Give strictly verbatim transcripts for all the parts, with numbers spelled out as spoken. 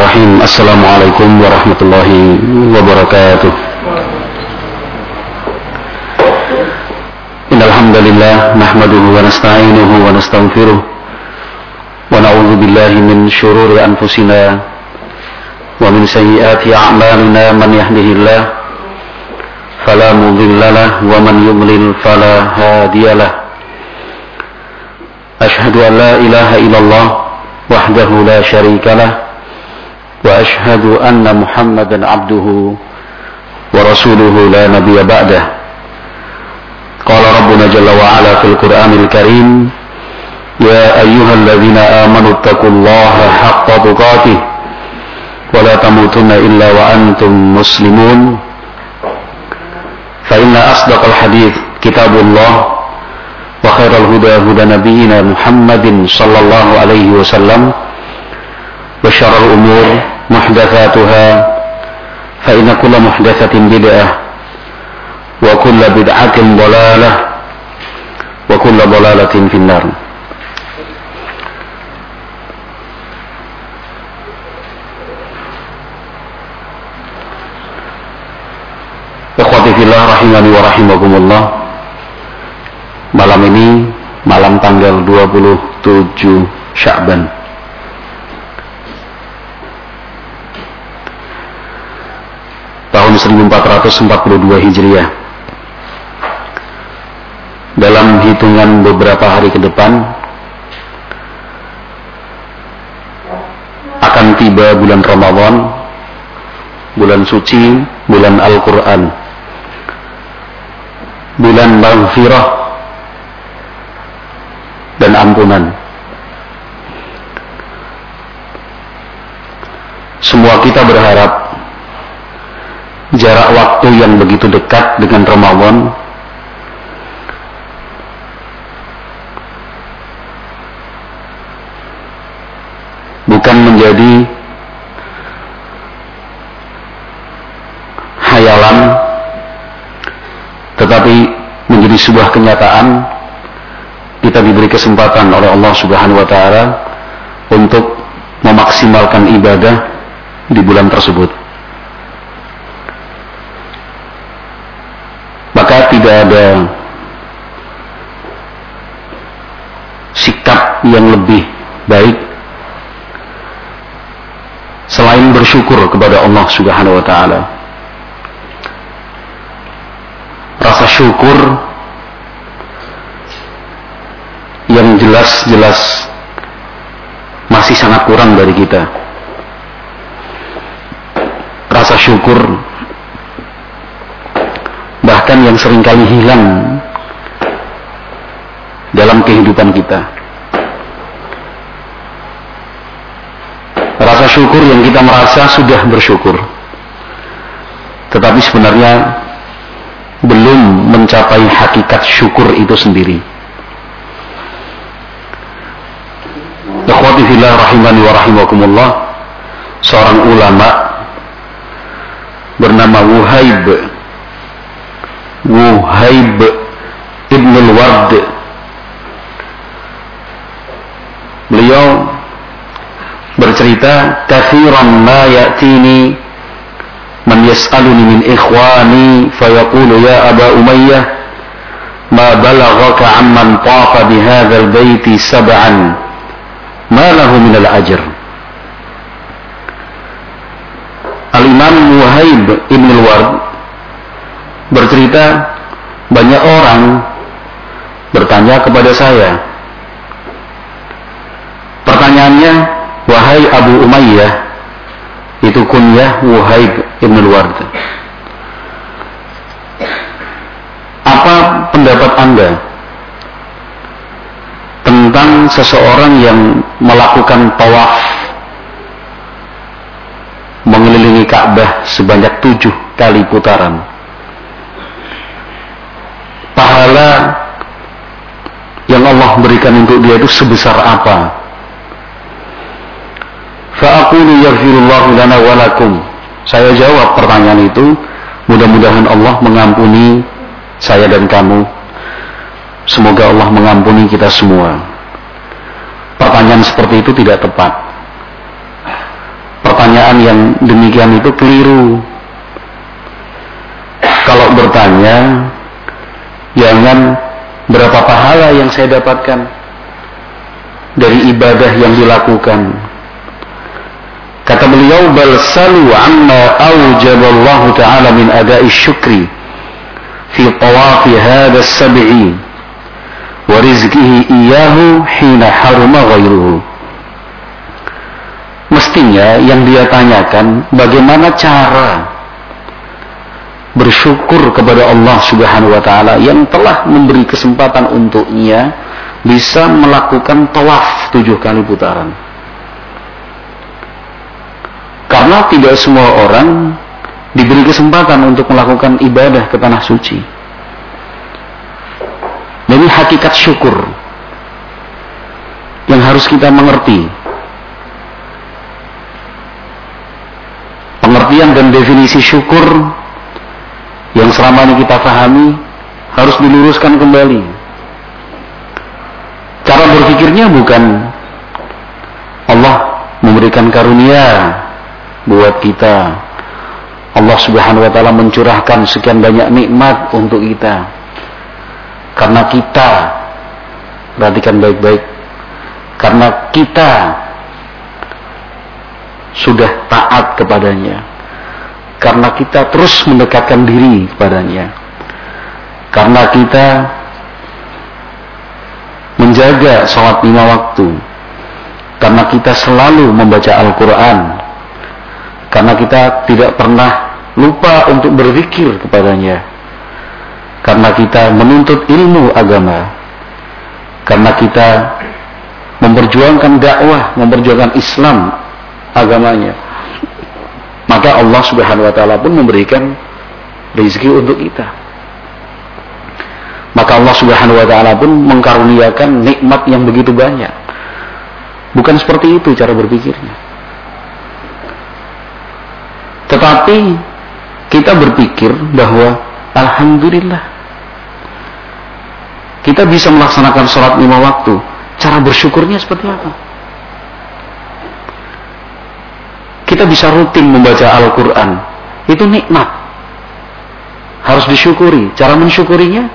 Bismillahirrahmanirrahim. Assalamualaikum warahmatullahi wabarakatuh. Innal hamdalillah nahmaduhu wa nasta'inuhu wa nastaghfiruh wa na'udzu billahi min shururi anfusina wa min sayyiati a'malina. Man yahdihillah fala mudilla lahu wa man yudlil fala hadiyalah. Asyhadu an la ilaha illallah wahdahu la syarikalah wa ashhadu anna Muhammadan abduhu wa rasuluhu la nabiyya ba'dah. Qala rabbuna jalla wa ala fil Qur'anil Karim, ya ayyuhalladzina amanu taqullaha haqqa tuqatih wa la tamutunna illa wa antum muslimun. Fa inna asdaqal hadits kitabullah wa khairal huda huda nabiyyina Muhammadin sallallahu alaihi wasallam wa syarrul umur muhdatsatuha fa inna kulla muhdatsatin bid'ah wa kulla bid'atin dhalalah wa kulla dhalalatin finnar. Ikhwati fillah rahimani wa rahimakumullah. Malam ini malam tanggal dua puluh tujuh Sya'ban tahun seribu empat ratus empat puluh dua Hijriah. Dalam hitungan beberapa hari ke depan akan tiba bulan Ramadan, bulan suci, bulan Al-Quran, bulan maghfirah dan ampunan. Semua kita berharap jarak waktu yang begitu dekat dengan Ramadan bukan menjadi hayalan, tetapi menjadi sebuah kenyataan. Kita diberi kesempatan oleh Allah Subhanahu wa Ta'ala untuk memaksimalkan ibadah di bulan tersebut. Maka tidak ada sikap yang lebih baik selain bersyukur kepada Allah Subhanahu wa Ta'ala. Rasa syukur yang jelas-jelas masih sangat kurang dari kita. Rasa syukur bahkan yang seringkali hilang dalam kehidupan kita. Rasa syukur yang kita merasa sudah bersyukur, tetapi sebenarnya belum mencapai hakikat syukur itu sendiri. Ikhwati fillah rahimani wa rahimakumullah. Seorang ulama bernama Wuhaib Wuhaib Ibn al-Ward, beliau bercerita, kathiran ma ya'tini man yas'aluni min ikhwani fayaqulu ya Aba Umayyah ma balaghaka amman tafa bihadzal baiti sab'an ma lahu min al-ajr. Al-Imam Wuhaib Ibn al-Ward bercerita, banyak orang bertanya kepada saya. Pertanyaannya, wahai Abu Umayyah, itu kunyah Wuhaib Ibn al-Ward, apa pendapat Anda tentang seseorang yang melakukan tawaf mengelilingi Ka'bah sebanyak tujuh kali putaran? Pahala yang Allah berikan untuk dia itu sebesar apa? Fa'aqulu yaghfirullahu lana wa lakum. Saya jawab pertanyaan itu, mudah-mudahan Allah mengampuni saya dan kamu. Semoga Allah mengampuni kita semua. Pertanyaan seperti itu tidak tepat. Pertanyaan pertanyaan yang demikian itu keliru. Kalau bertanya, jangan berapa pahala yang saya dapatkan dari ibadah yang dilakukan. Kata beliau, bal salu amma aujaballahu ta'ala min ada'i syukri fi tawafi hadha as-sab'i wa rizqihi iyyahu hina haruma ghairuhu. Mestinya yang dia tanyakan bagaimana cara bersyukur kepada Allah Subhanahu wa taala yang telah memberi kesempatan untuknya bisa melakukan tawaf tujuh kali putaran. Karena tidak semua orang diberi kesempatan untuk melakukan ibadah ke tanah suci. Ini hakikat syukur yang harus kita mengerti. Pengertian dan definisi syukur yang selama ini kita pahami harus diluruskan kembali. Cara berpikirnya bukan Allah memberikan karunia buat kita, Allah Subhanahu wa taala mencurahkan sekian banyak nikmat untuk kita karena kita, perhatikan baik-baik, karena kita sudah taat kepadanya, karena kita terus mendekatkan diri kepadanya, karena kita menjaga sholat lima waktu, karena kita selalu membaca Al-Quran, karena kita tidak pernah lupa untuk berzikir kepadanya, karena kita menuntut ilmu agama, karena kita memperjuangkan dakwah, memperjuangkan Islam agamanya, maka Allah Subhanahu wa taala pun memberikan rezeki untuk kita. Maka Allah Subhanahu wa taala pun mengkaruniakan nikmat yang begitu banyak. Bukan seperti itu cara berpikirnya. Tetapi kita berpikir bahwa alhamdulillah kita bisa melaksanakan sholat lima waktu. Cara bersyukurnya seperti apa? Kita bisa rutin membaca Al-Quran. Itu nikmat, harus disyukuri. Cara mensyukurinya,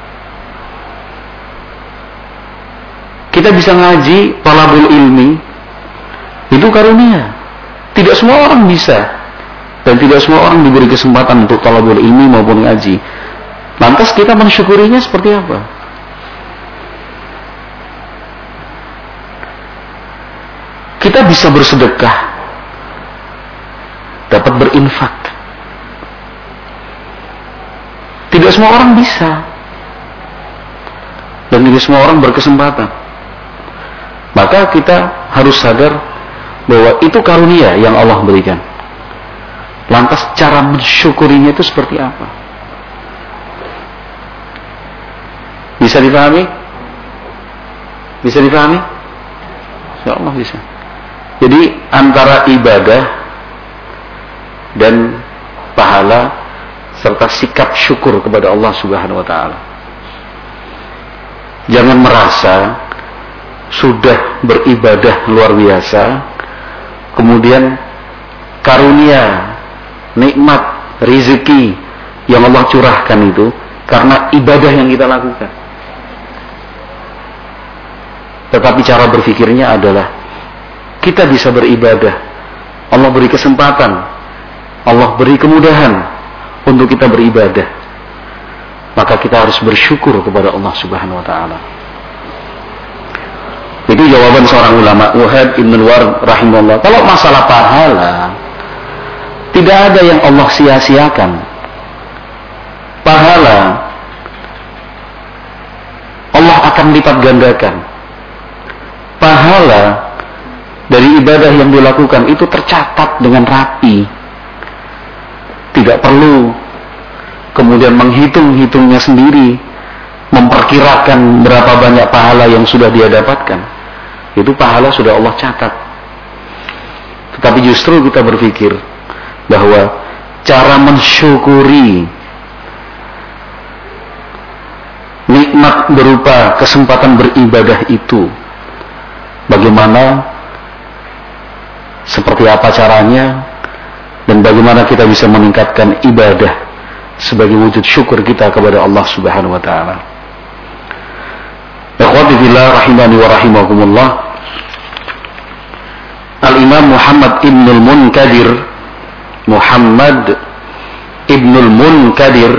kita bisa ngaji, talabul ilmi, itu karunia. Tidak semua orang bisa, dan tidak semua orang diberi kesempatan untuk talabul ilmi maupun ngaji. Lantas kita mensyukurinya seperti apa? Kita bisa bersedekah, dapat berinfak. Tidak semua orang bisa, dan tidak semua orang berkesempatan. Maka kita harus sadar bahwa itu karunia yang Allah berikan. Lantas cara mensyukurinya itu seperti apa? Bisa dipahami? Bisa dipahami? Insya Allah bisa. Jadi antara ibadah dan pahala serta sikap syukur kepada Allah Subhanahu wa taala. Jangan merasa sudah beribadah luar biasa, kemudian karunia, nikmat, rezeki yang Allah curahkan itu karena ibadah yang kita lakukan. Tetapi cara berpikirnya adalah kita bisa beribadah, Allah beri kesempatan, Allah beri kemudahan untuk kita beribadah, maka kita harus bersyukur kepada Allah Subhanahu wa taala. Itu jawaban seorang ulama, Wahab Ibn Ward rahimahullah. Kalau masalah pahala, tidak ada yang Allah sia-siakan. Pahala Allah akan lipat gandakan. Pahala dari ibadah yang dilakukan itu tercatat dengan rapi. Tidak perlu kemudian menghitung-hitungnya sendiri, memperkirakan berapa banyak pahala yang sudah dia dapatkan. Itu pahala sudah Allah catat. Tetapi justru kita berpikir bahwa cara mensyukuri nikmat berupa kesempatan beribadah itu bagaimana? Seperti seperti apa caranya, dan bagaimana kita bisa meningkatkan ibadah sebagai wujud syukur kita kepada Allah Subhanahu wa taala. Ikhwati fillah rahimani wa rahimakumullah. Al-Imam Muhammad Ibnul Munkadir Muhammad Ibnul Munkadir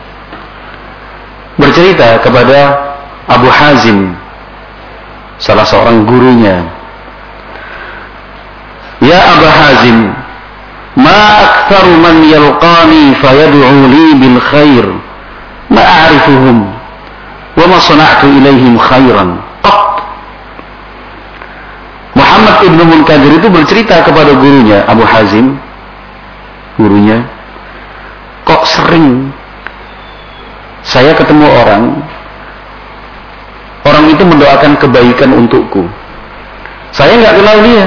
bercerita kepada Abu Hazim, salah seorang gurunya. Ya Abu Hazim, ma aktsaru man yalqani fayad'u li bil khair ma a'rifuhum wa ma sana'tu ilaihim khairan qat. Muhammad Ibnu Munkadir itu bercerita kepada gurunya Abu Hazim, gurunya, kok sering saya ketemu orang orang itu mendoakan kebaikan untukku, saya nggak kenal dia,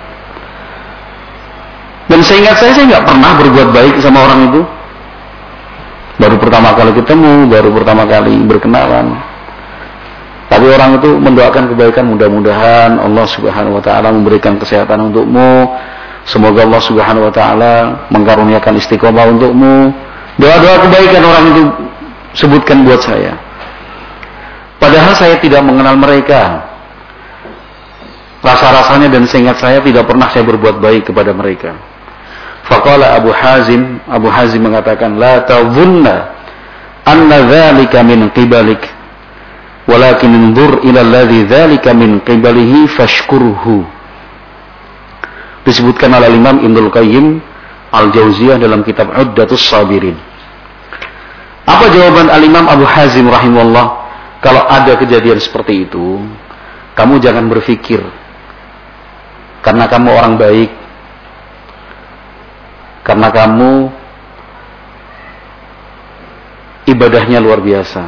dan seingat saya saya nggak pernah berbuat baik sama orang itu. Baru pertama kali ketemu, baru pertama kali berkenalan, tapi orang itu mendoakan kebaikan, mudah-mudahan Allah Subhanahu wa taala memberikan kesehatan untukmu, semoga Allah Subhanahu wa taala mengkaruniakan istiqomah untukmu. Doa-doa kebaikan orang itu sebutkan buat saya. Padahal saya tidak mengenal mereka. Rasa-rasanya dan seingat saya tidak pernah saya berbuat baik kepada mereka. Faqala Abu Hazim, Abu Hazim mengatakan, la tadhunna anna dzalika min qibalik, walakin inzur ila alladhi dzalika min qibalihi fashkurhu. Disebutkan oleh Imam Ibnul Qayyim Al-Jauziyah dalam kitab Uddatus Sabirin. Apa jawaban Al-Imam Abu Hazim rahimahullah? Kalau ada kejadian seperti itu, kamu jangan berpikir karena kamu orang baik, karena kamu ibadahnya luar biasa,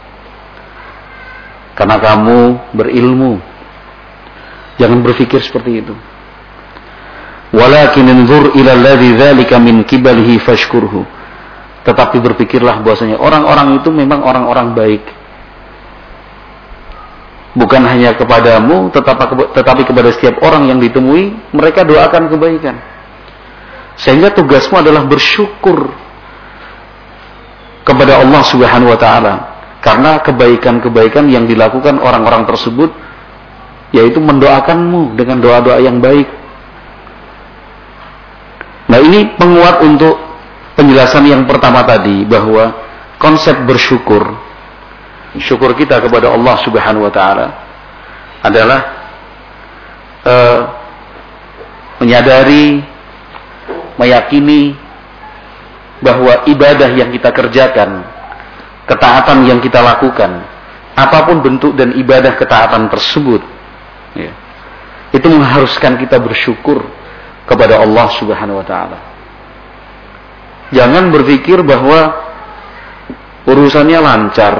karena kamu berilmu. Jangan berpikir seperti itu. Walakin inzur ila alladhi dzalika min qibalihi fashkurhu. Tetapi berpikirlah bahwasanya orang-orang itu memang orang-orang baik. Bukan hanya kepadamu, tetapi, tetapi kepada setiap orang yang ditemui, mereka doakan kebaikan. Sehingga tugasmu adalah bersyukur kepada Allah Subhanahu wa taala karena kebaikan-kebaikan yang dilakukan orang-orang tersebut, yaitu mendoakanmu dengan doa-doa yang baik. Nah, ini penguat untuk penjelasan yang pertama tadi, bahwa konsep bersyukur, syukur kita kepada Allah Subhanahu wa taala adalah uh, menyadari, meyakini bahwa ibadah yang kita kerjakan, ketaatan yang kita lakukan, apapun bentuk dan ibadah ketaatan tersebut, ya, itu mengharuskan kita bersyukur kepada Allah Subhanahu wa taala. Jangan berpikir bahwa urusannya lancar,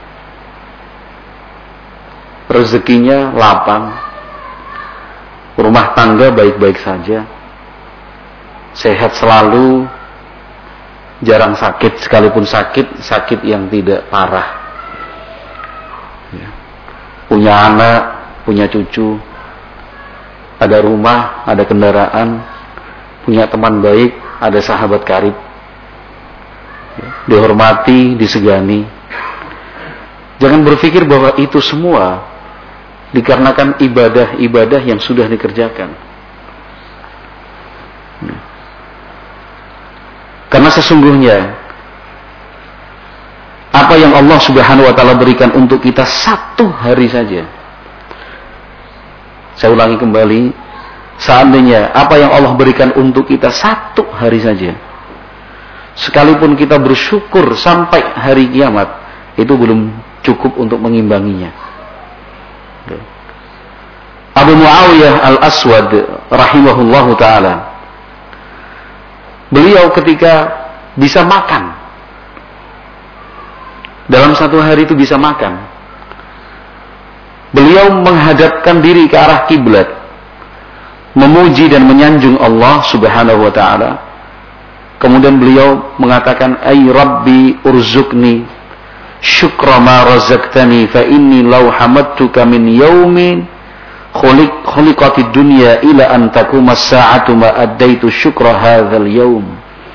rezekinya lapang, rumah tangga baik-baik saja, sehat selalu, jarang sakit, sekalipun sakit, sakit yang tidak parah, ya. Punya anak, punya cucu, ada rumah, ada kendaraan, punya teman baik, ada sahabat karib, ya. Dihormati, disegani. Jangan berpikir bahwa itu semua dikarenakan ibadah-ibadah yang sudah dikerjakan, ya. Karena sesungguhnya apa yang Allah Subhanahu wa taala berikan untuk kita satu hari saja. Saya ulangi kembali, seandainya apa yang Allah berikan untuk kita satu hari saja, sekalipun kita bersyukur sampai hari kiamat, itu belum cukup untuk mengimbanginya. Abu Muawiyah Al-Aswad rahimahullahu taala, beliau ketika bisa makan, dalam satu hari itu bisa makan, beliau menghadapkan diri ke arah kiblat, memuji dan menyanjung Allah Subhanahu wa taala. Kemudian beliau mengatakan, ay rabbi urzuqni syukra ma razaqtani fa inni law hamadtuka min yaumin khuliq khuliqatid dunya ila an taquma as-sa'atu ma addaitu syukra hadzal yaum.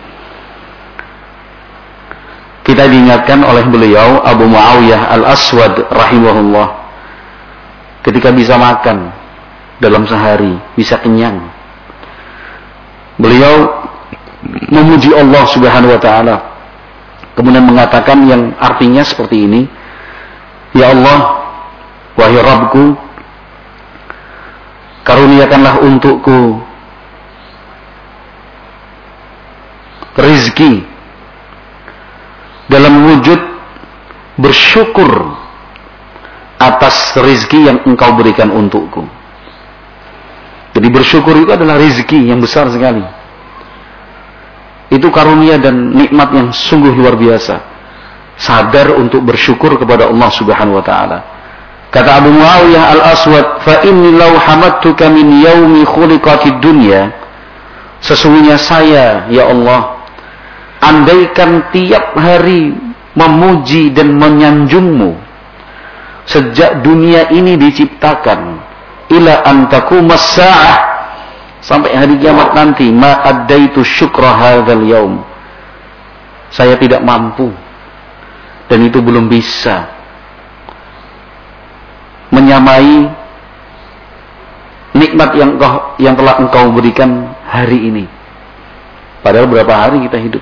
Kita diingatkan oleh beliau Abu Muawiyah Al-Aswad rahimahullah, ketika bisa makan dalam sehari, bisa kenyang, beliau memuji Allah Subhanahu wa taala, kemudian mengatakan yang artinya seperti ini, ya Allah, wahai Rabbku, karuniakanlah untukku rizki dalam wujud bersyukur atas rizki yang engkau berikan untukku. Jadi bersyukur itu adalah rizki yang besar sekali. Itu karunia dan nikmat yang sungguh luar biasa. Sadar untuk bersyukur kepada Allah Subhanahu wa taala. Kata Abu Muawiyah Al-Aswad, "Fa inni law hamadtuka min yaumi khuliqatid dunya." Sesungguhnya saya, ya Allah, andaikan tiap hari memuji dan menyanjungmu sejak dunia ini diciptakan, ila an taqumas sa'ah, sampai hari kiamat nanti, ma addaitu syukra hadzal yaum, saya tidak mampu dan itu belum bisa menyamai nikmat yang engkau, yang telah engkau berikan hari ini. Padahal berapa hari kita hidup?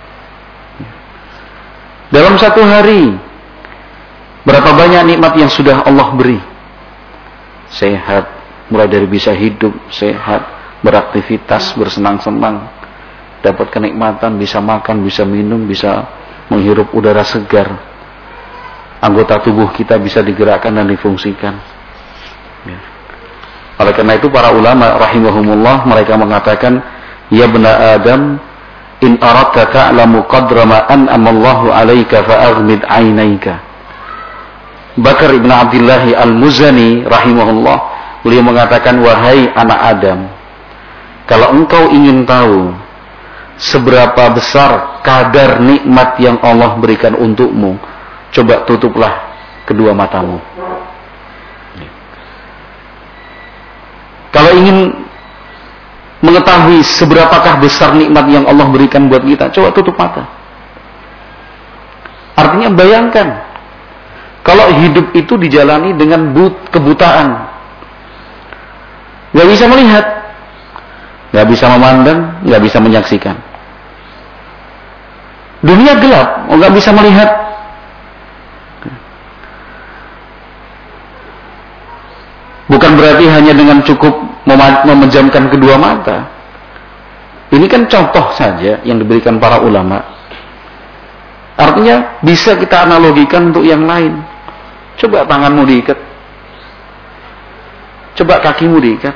Dalam satu hari berapa banyak nikmat yang sudah Allah beri. Sehat, mulai dari bisa hidup, sehat, beraktivitas, bersenang-senang, dapat kenikmatan, bisa makan, bisa minum, bisa menghirup udara segar. Anggota tubuh kita bisa digerakkan dan difungsikan. Ya. Oleh karena itu para ulama rahimahumullah, mereka mengatakan, ya bena Adam, in aradta ta'lamu qadra ma an'ama Allahu 'alaika fa'aghmid 'ainaika. Bakar Ibn Abdullah Al-Muzani rahimahullah, beliau mengatakan, wahai anak Adam, kalau engkau ingin tahu seberapa besar kadar nikmat yang Allah berikan untukmu, coba tutuplah kedua matamu. Kalau ingin mengetahui seberapakah besar nikmat yang Allah berikan buat kita, coba tutup mata. Artinya bayangkan, kalau hidup itu dijalani dengan but, kebutaan, gak bisa melihat, gak bisa memandang, gak bisa menyaksikan. Dunia gelap, oh gak bisa melihat. Bukan berarti hanya dengan cukup memejamkan kedua mata. Ini kan contoh saja yang diberikan para ulama. Artinya bisa kita analogikan untuk yang lain. Coba tanganmu diikat, coba kakimu diikat.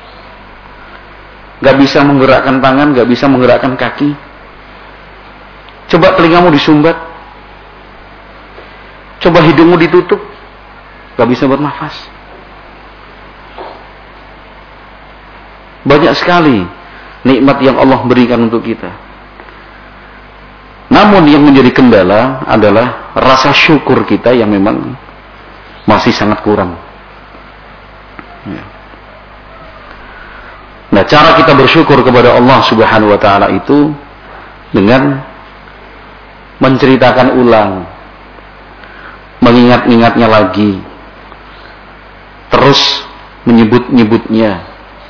Gak bisa menggerakkan tangan, gak bisa menggerakkan kaki. Coba telingamu disumbat, coba hidungmu ditutup, gak bisa bernafas. Banyak sekali nikmat yang Allah berikan untuk kita. Namun yang menjadi kendala adalah rasa syukur kita yang memang masih sangat kurang. Nah, cara kita bersyukur kepada Allah Subhanahu wa taala itu dengan menceritakan ulang, mengingat-ingatnya lagi, terus menyebut-nyebutnya.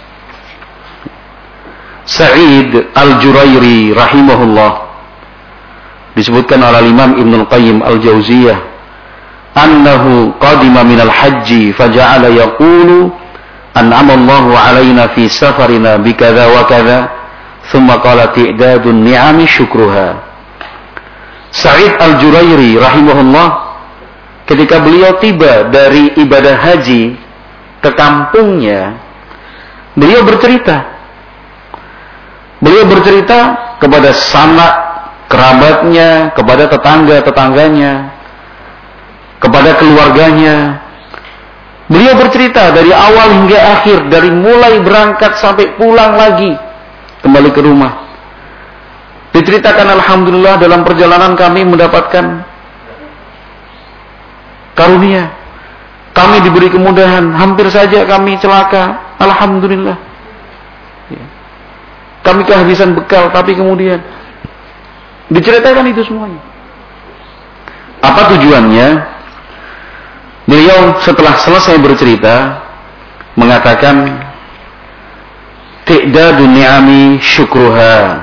Sa'id Al-Jurairi rahimahullah, disebutkan oleh Imam Ibnul Qayyim Al-Jauziyah, annahu qadima minal hajji faja'ala yaqulu an'ama Allahu 'alaina fi safarina bikadza wa kadza thumma qala ti'dadun ni'ami syukruha. Sa'id Al-Jurairi rahimahullah, ketika beliau tiba dari ibadah haji ke kampungnya, beliau bercerita Beliau bercerita kepada sanak kerabatnya, kepada tetangga-tetangganya, kepada keluarganya. Beliau bercerita dari awal hingga akhir, dari mulai berangkat sampai pulang lagi kembali ke rumah. Diceritakan, alhamdulillah dalam perjalanan kami mendapatkan karunia. kami diberi kemudahan, hampir saja kami celaka, alhamdulillah. Ya. Kami kehabisan bekal, tapi kemudian diceritakan itu semuanya. Apa tujuannya? Beliau setelah selesai bercerita mengatakan, ti'dadu ni'ami syukruha.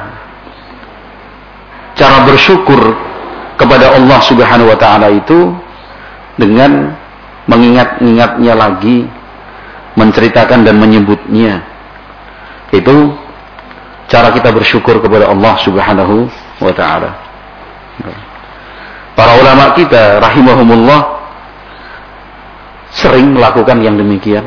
Cara bersyukur kepada Allah Subhanahu wa taala itu dengan mengingat-ingatnya lagi, menceritakan dan menyebutnya. Itu cara kita bersyukur kepada Allah Subhanahu wa taala. Para ulama kita rahimahumullah sering melakukan yang demikian.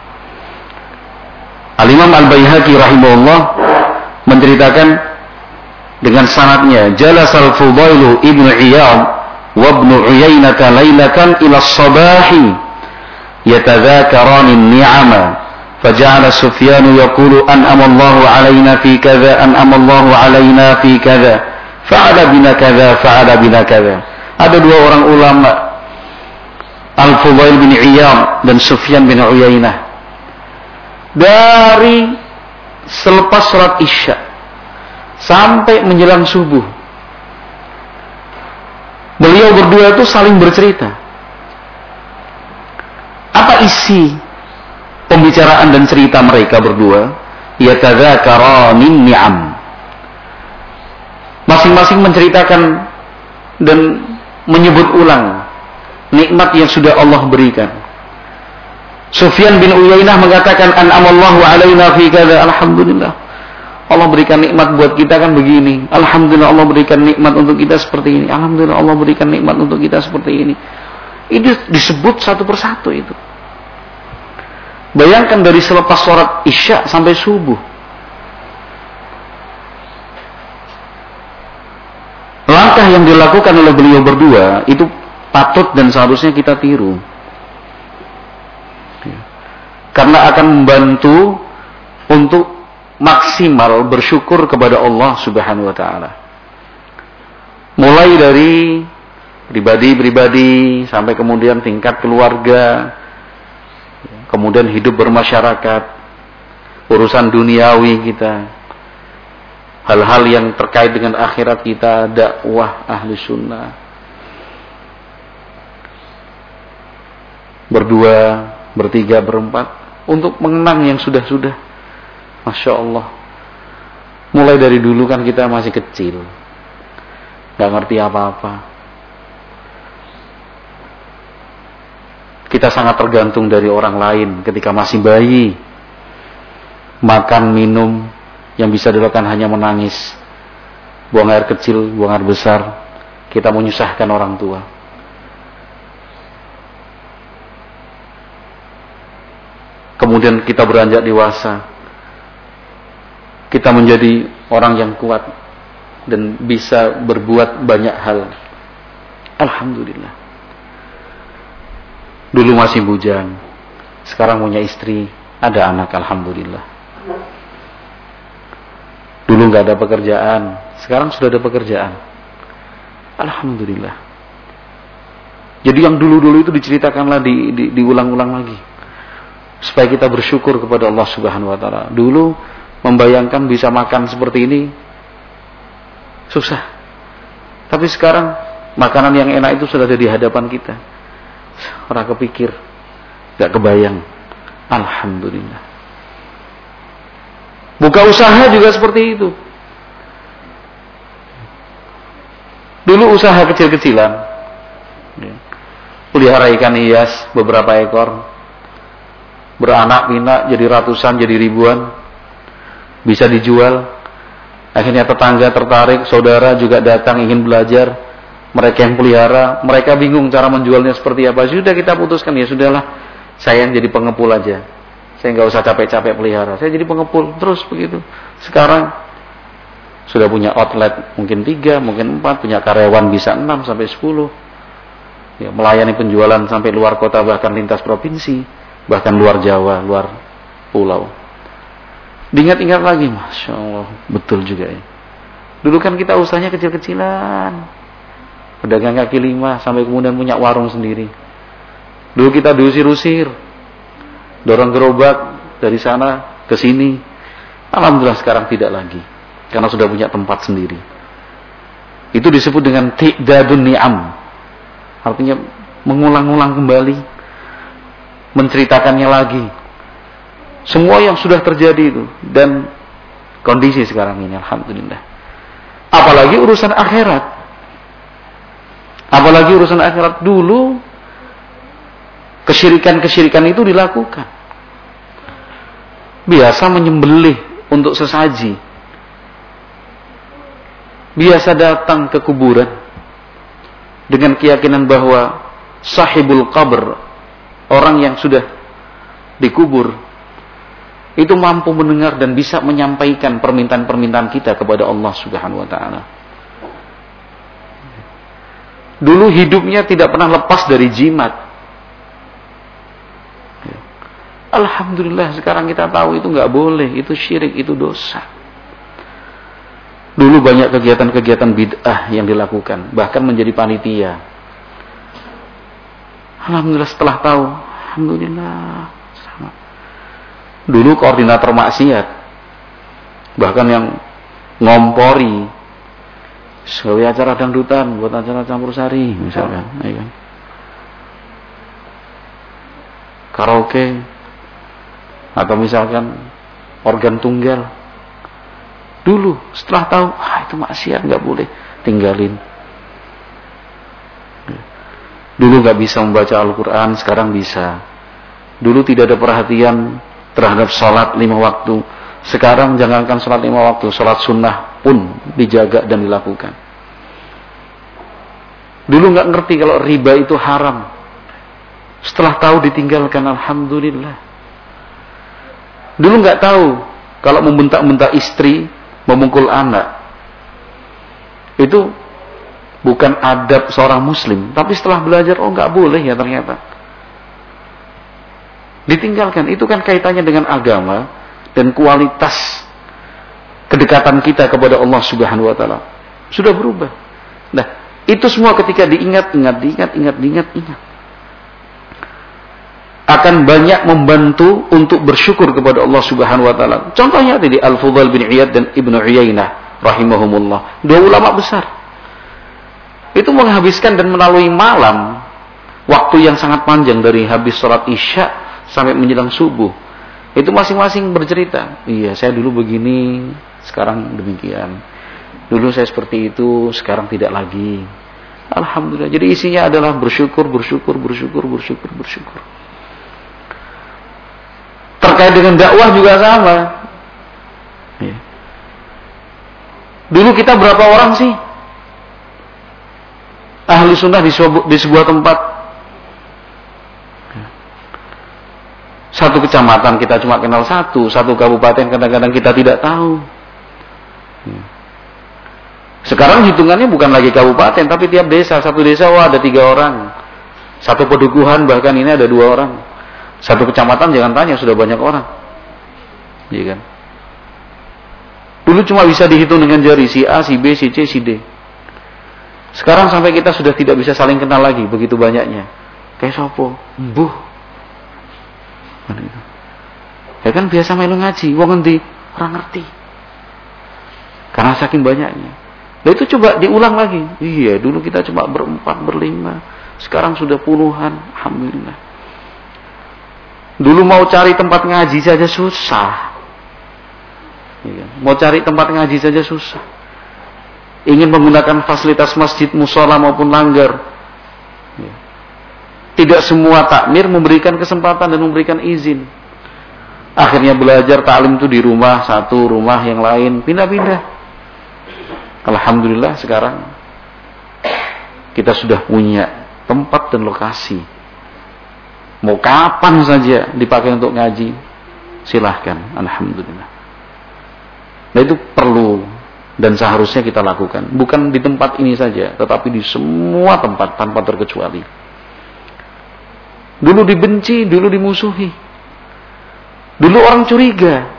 Al-Imam Al-Baihaqi rahimahullah menceritakan dengan sanadnya, jalasal Fudailu ibnu Iyad wa ibnu Uyainah lailatan ila as-sabahi yatadzakarani an-ni'ama faja'ala Sufyan yaqulu an'ama Allahu 'alaina fi kadza an'ama Allahu 'alaina fi kadza fa'ala bina kadza fa'ala bina kadza. Ada dua orang ulama, Al-Fudail bin Iyad dan Sufyan bin Uyainah, dari selepas salat Isya sampai menjelang subuh, beliau berdua itu saling bercerita. Apa isi pembicaraan dan cerita mereka berdua? Yatadzakaranin ni'am. Masing-masing menceritakan dan menyebut ulang nikmat yang sudah Allah berikan. Sufyan bin Uyainah mengatakan, an'amallahu alaina fi kadza, alhamdulillah Allah berikan nikmat buat kita kan begini. Alhamdulillah Allah berikan nikmat untuk kita seperti ini. Alhamdulillah Allah berikan nikmat untuk kita seperti ini. Ini disebut satu persatu itu. Bayangkan dari selepas sholat Isya sampai subuh. Langkah yang dilakukan oleh beliau berdua itu patut dan seharusnya kita tiru. Karena akan membantu untuk maksimal bersyukur kepada Allah Subhanahu wa taala. Mulai dari pribadi-pribadi sampai kemudian tingkat keluarga, kemudian hidup bermasyarakat, urusan duniawi kita, hal-hal yang terkait dengan akhirat kita, dakwah ahli sunnah. Berdua, bertiga, berempat untuk mengenang yang sudah-sudah. Masya Allah. Mulai dari dulu kan kita masih kecil, gak ngerti apa-apa. Kita sangat tergantung dari orang lain ketika masih bayi. Makan, minum, yang bisa dilakukan hanya menangis. Buang air kecil, buang air besar. Kita menyusahkan orang tua. Kemudian kita beranjak dewasa. Kita menjadi orang yang kuat dan bisa berbuat banyak hal. Alhamdulillah. Dulu masih bujang, sekarang punya istri, ada anak, alhamdulillah. Dulu nggak ada pekerjaan, sekarang sudah ada pekerjaan, alhamdulillah. Jadi yang dulu-dulu itu diceritakanlah, di, di, diulang-ulang lagi, supaya kita bersyukur kepada Allah Subhanahu Wa Taala. Dulu membayangkan bisa makan seperti ini susah, tapi sekarang makanan yang enak itu sudah ada di hadapan kita. Orang kepikir, gak kebayang. Alhamdulillah. Buka usaha juga seperti itu. Dulu usaha kecil-kecilan, pelihara ikan hias beberapa ekor, beranak pinak jadi ratusan, jadi ribuan, bisa dijual. Akhirnya tetangga tertarik, saudara juga datang ingin belajar. Mereka yang pelihara, mereka bingung cara menjualnya seperti apa. Sudah kita putuskan, ya sudahlah, saya yang jadi pengepul aja. Saya nggak usah capek-capek pelihara, saya jadi pengepul terus begitu. Sekarang sudah punya outlet, mungkin tiga, mungkin empat, punya karyawan bisa enam sampai sepuluh. Ya, melayani penjualan sampai luar kota, bahkan lintas provinsi, bahkan luar Jawa, luar pulau. Diingat-ingat lagi, masya Allah, betul juga ya. Dulu kan kita usahanya kecil-kecilan, pedagang kaki lima, sampai kemudian punya warung sendiri. Dulu kita diusir-usir, dorong gerobak dari sana ke sini. Alhamdulillah sekarang tidak lagi, karena sudah punya tempat sendiri. Itu disebut dengan ti'dadun ni'am. Artinya mengulang-ulang kembali, menceritakannya lagi. Semua yang sudah terjadi itu dan kondisi sekarang ini, alhamdulillah. Apalagi urusan akhirat. Apalagi urusan akhirat. Dulu kesyirikan-kesyirikan itu dilakukan. Biasa menyembelih untuk sesaji. Biasa datang ke kuburan dengan keyakinan bahwa sahibul qabr, orang yang sudah dikubur, itu mampu mendengar dan bisa menyampaikan permintaan-permintaan kita kepada Allah Subhanahu wa taala. Dulu hidupnya tidak pernah lepas dari jimat. Alhamdulillah sekarang kita tahu itu nggak boleh, itu syirik, itu dosa. Dulu banyak kegiatan-kegiatan bid'ah yang dilakukan, bahkan menjadi panitia. Alhamdulillah setelah tahu, alhamdulillah. Dulu koordinator maksiat, bahkan yang ngompori, sebagai acara dangdutan, buat acara campur sari, misalkan, ya kan? Karaoke, atau misalkan organ tunggal. Dulu, setelah tahu, ah itu maksiat, nggak boleh, tinggalin. Dulu nggak bisa membaca Al-Quran, sekarang bisa. Dulu tidak ada perhatian terhadap sholat lima waktu. Sekarang jangankan sholat lima waktu, sholat sunnah pun dijaga dan dilakukan. Dulu nggak ngerti kalau riba itu haram. Setelah tahu ditinggalkan, alhamdulillah. Dulu nggak tahu kalau membentak-bentak istri, memukul anak, itu bukan adab seorang muslim. Tapi setelah belajar, oh nggak boleh ya ternyata. Ditinggalkan, itu kan kaitannya dengan agama dan kualitas kedekatan kita kepada Allah Subhanahu wa taala sudah berubah. Nah, itu semua ketika diingat-ingat, diingat-ingat, diingat-ingat, akan banyak membantu untuk bersyukur kepada Allah Subhanahu wa taala. Contohnya tadi Al-Fudhal bin Iyad dan Ibnu Uyainah rahimahumullah, dua ulama besar. Itu menghabiskan dan melalui malam, waktu yang sangat panjang dari habis salat Isya sampai menjelang subuh. Itu masing-masing bercerita. Iya, saya dulu begini, sekarang demikian. Dulu saya seperti itu, sekarang tidak lagi. Alhamdulillah. Jadi isinya adalah bersyukur, bersyukur, bersyukur, bersyukur, bersyukur. Terkait dengan dakwah juga sama. Ya. Dulu kita berapa orang sih ahli sunnah di sebuah, di sebuah tempat? Satu kecamatan kita cuma kenal satu, satu kabupaten kadang-kadang kita tidak tahu. Sekarang hitungannya bukan lagi kabupaten, tapi tiap desa, satu desa wah ada tiga orang, satu pedukuhan bahkan ini ada dua orang, satu kecamatan jangan tanya sudah banyak orang, iya kan? Dulu cuma bisa dihitung dengan jari, si A, si B, si C, si D. Sekarang sampai kita sudah tidak bisa saling kenal lagi, begitu banyaknya. Kayak sopo, mbuh. Ya kan biasa melu ngaji, wong endi ora ngerti. Karena saking banyaknya. Nah itu coba diulang lagi. Iya, dulu kita cuma berempat, berlima, sekarang sudah puluhan, alhamdulillah. Dulu mau cari tempat ngaji saja susah. Ya, mau cari tempat ngaji saja susah. Ingin menggunakan fasilitas masjid, musola maupun langgar. Ya. Tidak semua takmir memberikan kesempatan dan memberikan izin. Akhirnya belajar taklim itu di rumah satu, rumah yang lain, pindah-pindah. Alhamdulillah sekarang kita sudah punya tempat dan lokasi. Mau kapan saja dipakai untuk ngaji, silahkan. Alhamdulillah. Nah itu perlu dan seharusnya kita lakukan. Bukan di tempat ini saja, tetapi di semua tempat tanpa terkecuali. Dulu dibenci, dulu dimusuhi. Dulu orang curiga.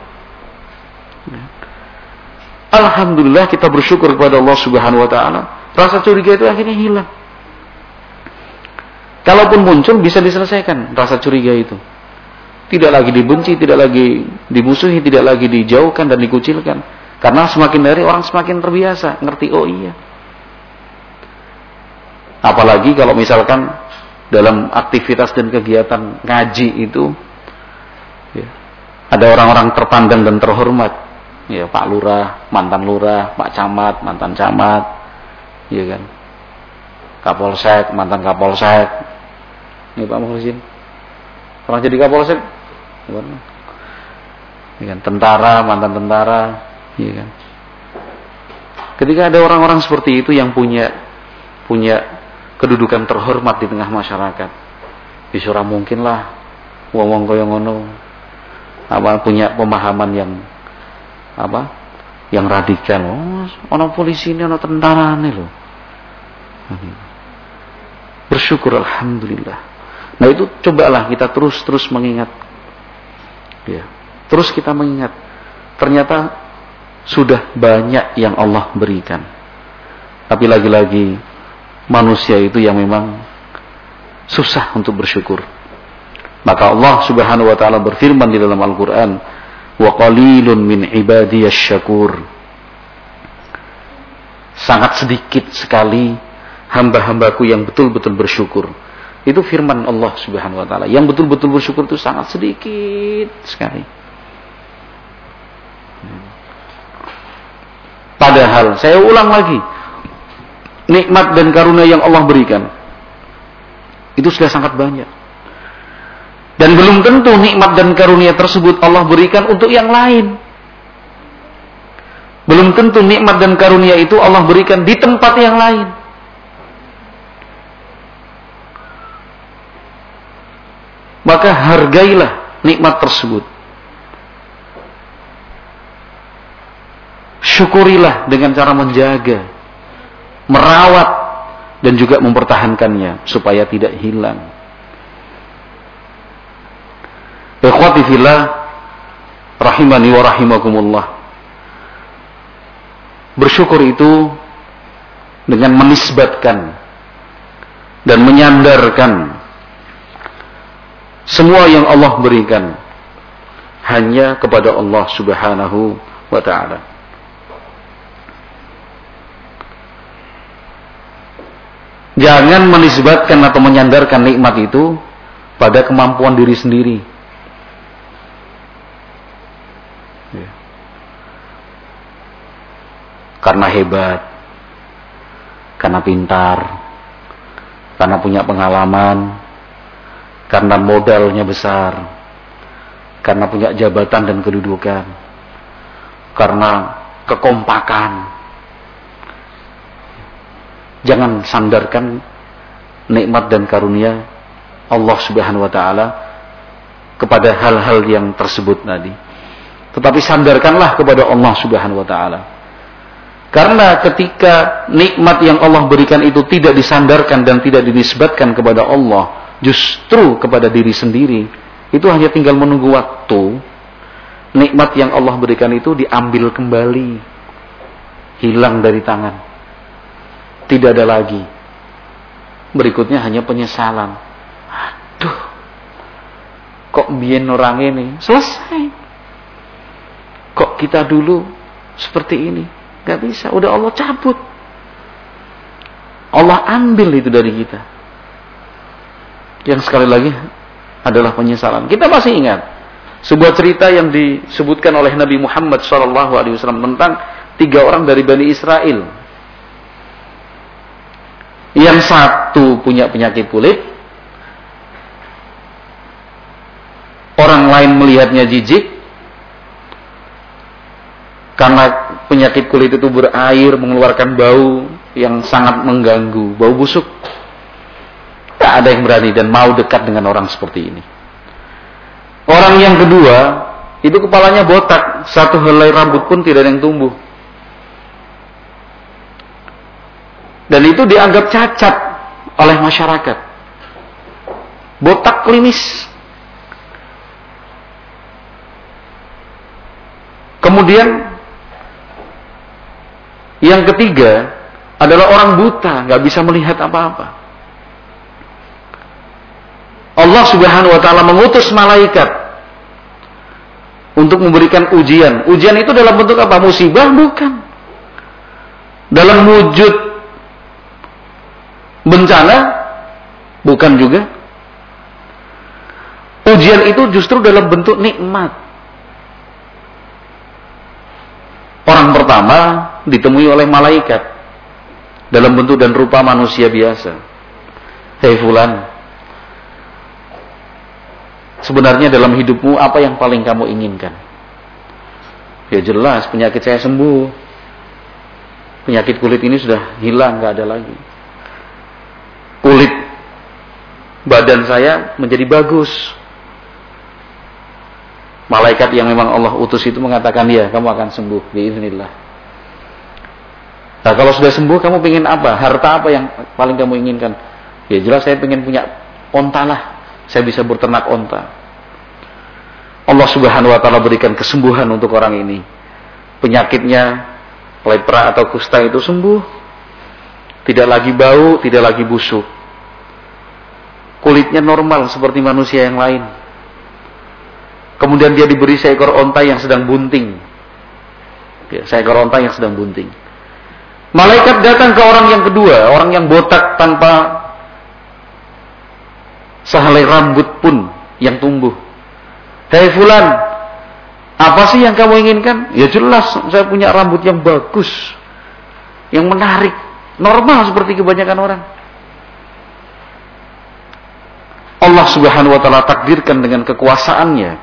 Alhamdulillah kita bersyukur kepada Allah Subhanahu wa taala. Rasa curiga itu akhirnya hilang. Kalaupun muncul bisa diselesaikan rasa curiga itu. Tidak lagi dibenci, tidak lagi dimusuhi, tidak lagi dijauhkan dan dikucilkan. Karena semakin hari orang semakin terbiasa, ngerti, oh iya. Apalagi kalau misalkan dalam aktivitas dan kegiatan ngaji itu ya, ada orang-orang terpandang dan terhormat, ya Pak Lurah, mantan Lurah, Pak Camat, mantan Camat, ya kan, Kapolsek, mantan Kapolsek, ini Pak Muhsin, pernah jadi Kapolsek, ya kan, tentara, mantan tentara, ya kan. Ketika ada orang-orang seperti itu yang punya punya kedudukan terhormat di tengah masyarakat, bisa mungkin lah wong-wong kaya ngono apa punya pemahaman yang apa yang radikal. Oh, ono polisi ini, ono tentara nih loh. Bersyukur alhamdulillah. Nah itu cobalah kita terus-terus mengingat, ya, terus kita mengingat. Ternyata sudah banyak yang Allah berikan. Tapi lagi-lagi manusia itu yang memang susah untuk bersyukur. Maka Allah Subhanahu wa taala berfirman di dalam Al-Qur'an, "Wa qalilun min ibadiyasy syakur." Sangat sedikit sekali hamba-hambaku yang betul-betul bersyukur. Itu firman Allah Subhanahu wa taala. Yang betul-betul bersyukur itu sangat sedikit sekali. Padahal saya ulang lagi, nikmat dan karunia yang Allah berikan itu sudah sangat banyak. Dan belum tentu nikmat dan karunia tersebut Allah berikan untuk yang lain. Belum tentu nikmat dan karunia itu Allah berikan di tempat yang lain. Maka hargailah nikmat tersebut. Syukurilah dengan cara menjaga, merawat, dan juga mempertahankannya supaya tidak hilang. Ikhwati fillah rahimani wa rahimakumullah. Bersyukur itu dengan menisbatkan dan menyandarkan semua yang Allah berikan hanya kepada Allah Subhanahu wa ta'ala. Jangan menisbatkan atau menyandarkan nikmat itu pada kemampuan diri sendiri. Ya. Karena hebat, karena pintar, karena punya pengalaman, karena modalnya besar, karena punya jabatan dan kedudukan, karena kekompakan. Jangan sandarkan nikmat dan karunia Allah Subhanahu wa ta'ala kepada hal-hal yang tersebut tadi. Tetapi sandarkanlah kepada Allah Subhanahu wa ta'ala. Karena ketika nikmat yang Allah berikan itu tidak disandarkan dan tidak dinisbatkan kepada Allah, justru kepada diri sendiri, itu hanya tinggal menunggu waktu. Nikmat yang Allah berikan itu diambil kembali, hilang dari tangan. Tidak ada lagi. Berikutnya hanya penyesalan. Aduh, kok biyen orang ini selesai. Kok kita dulu seperti ini? Gak bisa, udah Allah cabut. Allah ambil itu dari kita. Yang sekali lagi adalah penyesalan. Kita masih ingat sebuah cerita yang disebutkan oleh Nabi Muhammad shallallahu alaihi wasallam tentang tiga orang dari Bani Israel. Yang satu punya penyakit kulit, orang lain melihatnya jijik karena penyakit kulit itu berair, mengeluarkan bau yang sangat mengganggu, bau busuk. Tidak ada yang berani dan mau dekat dengan orang seperti ini. Orang yang kedua itu kepalanya botak, satu helai rambut pun tidak ada yang tumbuh. Dan itu dianggap cacat oleh masyarakat. Botak klinis. Kemudian yang ketiga adalah orang buta, nggak bisa melihat apa-apa. Allah Subhanahu wa taala mengutus malaikat untuk memberikan ujian. Ujian itu dalam bentuk apa? Musibah? Bukan. Dalam wujud bencana? Bukan juga. Ujian itu justru dalam bentuk nikmat. Orang pertama ditemui oleh malaikat dalam bentuk dan rupa manusia biasa. Hei fulan, sebenarnya dalam hidupmu apa yang paling kamu inginkan? Ya jelas, penyakit saya sembuh. Penyakit kulit ini sudah hilang, nggak ada lagi. Kulit badan saya menjadi bagus. Malaikat yang memang Allah utus itu mengatakan, ya kamu akan sembuh biiznillah. Nah kalau sudah sembuh, kamu pengen apa? Harta apa yang paling kamu inginkan? Ya jelas saya pengen punya onta lah. Saya bisa berternak onta. Allah Subhanahu wa taala berikan kesembuhan untuk orang ini. Penyakitnya lepra atau kusta itu sembuh. Tidak lagi bau, tidak lagi busuk. Kulitnya normal seperti manusia yang lain. Kemudian dia diberi seekor onta yang sedang bunting. Ya, seekor onta yang sedang bunting. Malaikat datang ke orang yang kedua, orang yang botak tanpa sehelai rambut pun yang tumbuh. Hei fulan, apa sih yang kamu inginkan? Ya jelas, saya punya rambut yang bagus, yang menarik, normal seperti kebanyakan orang. Allah Subhanahu wa taala takdirkan dengan kekuasaannya.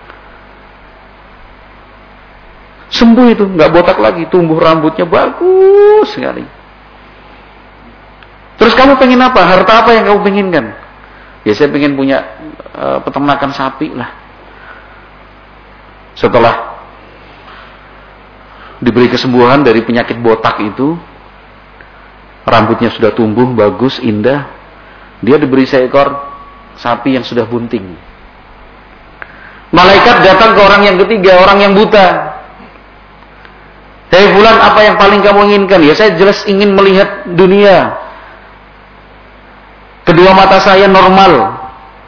Sembuh itu, nggak botak lagi, tumbuh rambutnya bagus sekali. Terus kamu pengen apa? Harta apa yang kamu penginkan? Ya saya pengen punya uh, peternakan sapi lah. Setelah diberi kesembuhan dari penyakit botak itu, rambutnya sudah tumbuh bagus, indah. Dia diberi seekor sapi yang sudah bunting. Malaikat datang ke orang yang ketiga, orang yang buta. Hei fulan, apa yang paling kamu inginkan? Ya saya jelas ingin melihat dunia. Kedua mata saya normal.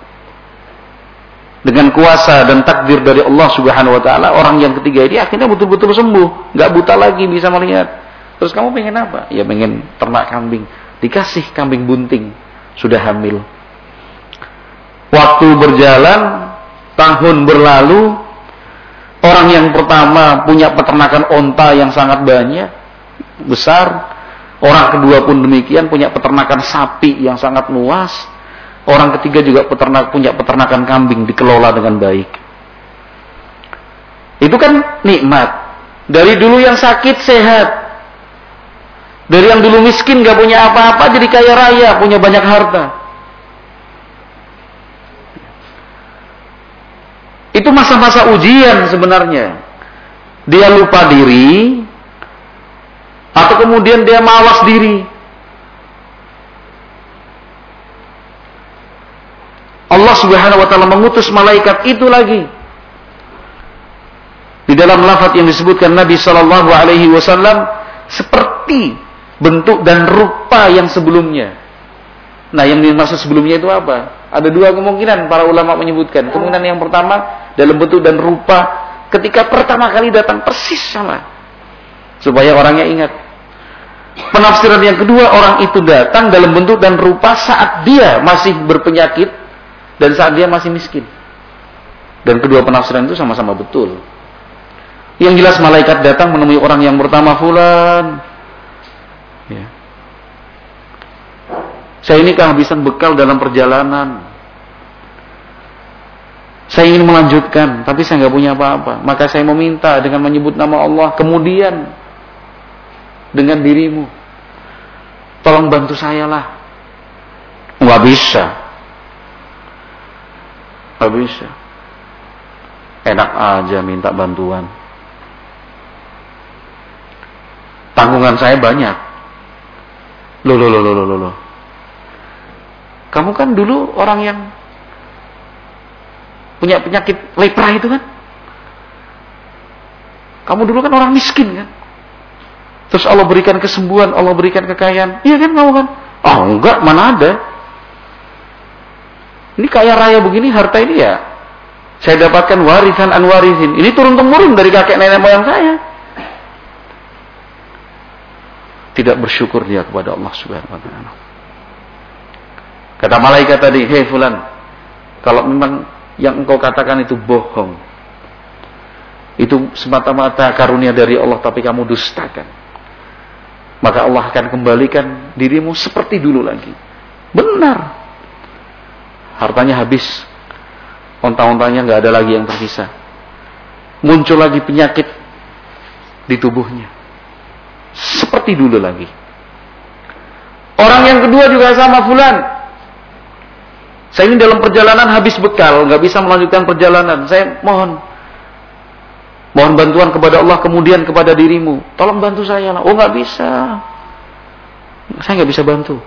Dengan kuasa dan takdir dari Allah Subhanahu wa taala, orang yang ketiga ini akhirnya betul-betul sembuh, enggak buta lagi, bisa melihat. Terus kamu pengen apa? Ya pengen ternak kambing. Dikasih kambing bunting, sudah hamil. Waktu berjalan, tahun berlalu. Orang yang pertama punya peternakan onta yang sangat banyak, besar. Orang kedua pun demikian, punya peternakan sapi yang sangat luas. Orang ketiga juga peternak, punya peternakan kambing, dikelola dengan baik. Itu kan nikmat. Dari dulu yang sakit sehat. Dari yang dulu miskin gak punya apa-apa jadi kaya raya, punya banyak harta. Itu masa-masa ujian sebenarnya. Dia lupa diri, atau kemudian dia mawas diri. Allah Subhanahu wa taala mengutus malaikat itu lagi. Di dalam lafaz yang disebutkan Nabi sallallahu alaihi wasallam seperti bentuk dan rupa yang sebelumnya. Nah, yang dimaksud sebelumnya itu apa? Ada dua kemungkinan para ulama menyebutkan. Kemungkinan yang pertama dalam bentuk dan rupa ketika pertama kali datang persis sama, supaya orangnya ingat. Penafsiran yang kedua, orang itu datang dalam bentuk dan rupa saat dia masih berpenyakit dan saat dia masih miskin. Dan kedua penafsiran itu sama-sama betul. Yang jelas malaikat datang menemui orang yang pertama, fulan. Ya. Saya ini kehabisan bekal dalam perjalanan. Saya ingin melanjutkan, tapi saya nggak punya apa-apa. Maka saya meminta dengan menyebut nama Allah. Kemudian dengan dirimu, tolong bantu saya lah. Nggak bisa, nggak bisa. Enak aja minta bantuan. Tanggungan saya banyak. Loh, loh, loh, loh, loh, loh. Kamu kan dulu orang yang punya penyakit lepra itu kan. Kamu dulu kan orang miskin kan. Terus Allah berikan kesembuhan, Allah berikan kekayaan. Iya kan kamu kan? Oh enggak, mana ada. Ini kaya raya begini, harta ini ya saya dapatkan warisan an warisin. Ini turun-temurun dari kakek nenek moyang saya. Tidak bersyukur dia kepada Allah Subhanahu wa taala. Kata malaikat tadi, "Hei fulan, kalau memang yang engkau katakan itu bohong, itu semata-mata karunia dari Allah tapi kamu dustakan, maka Allah akan kembalikan dirimu seperti dulu lagi." Benar. Hartanya habis. Onta-ontanya nggak ada lagi yang tersisa. Muncul lagi penyakit di tubuhnya. Seperti dulu lagi. Orang yang kedua juga sama, fulan. Saya ini dalam perjalanan habis bekal, nggak bisa melanjutkan perjalanan. Saya mohon, mohon bantuan kepada Allah, kemudian kepada dirimu. Tolong bantu saya lah. Oh nggak bisa. Saya nggak bisa bantu.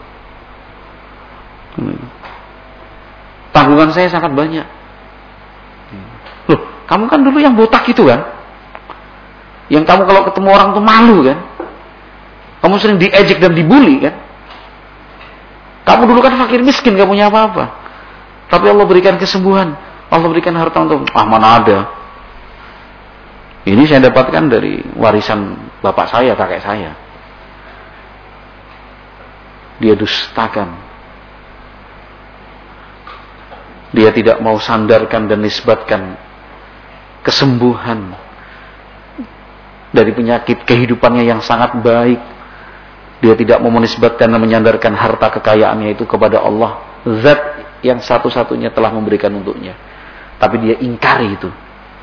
Tanggungan saya sangat banyak. Loh, kamu kan dulu yang botak itu kan? Yang kamu kalau ketemu orang tuh malu kan? Kamu sering diejek dan dibully kan? Kamu dulu kan fakir miskin, gak punya apa-apa. Tapi Allah berikan kesembuhan, Allah berikan harta untuk, ah mana ada. Ini saya dapatkan dari warisan bapak saya, kakek saya. Dia dustakan. Dia tidak mau sandarkan dan nisbatkan kesembuhan dari penyakit kehidupannya yang sangat baik. Dia tidak mau menisbatkan dan menyandarkan harta kekayaannya itu kepada Allah, zat yang satu-satunya telah memberikan untuknya. Tapi dia ingkari itu.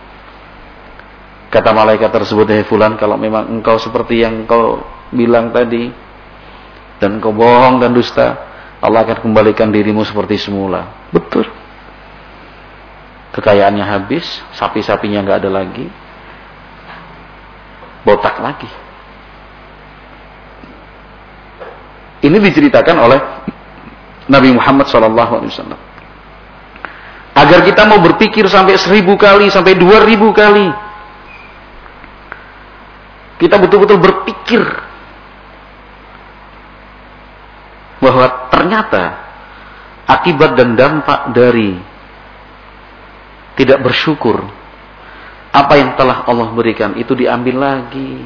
Kata malaikat tersebut, "Hei fulan, kalau memang engkau seperti yang engkau bilang tadi dan engkau bohong dan dusta, Allah akan kembalikan dirimu seperti semula." Betul. Kekayaannya habis, sapi-sapinya nggak ada lagi, botak lagi. Ini diceritakan oleh Nabi Muhammad shallallahu alaihi wasallam. Agar kita mau berpikir sampai seribu kali, sampai dua ribu kali. Kita betul-betul berpikir bahwa ternyata akibat dan dampak dari tidak bersyukur, apa yang telah Allah berikan itu diambil lagi.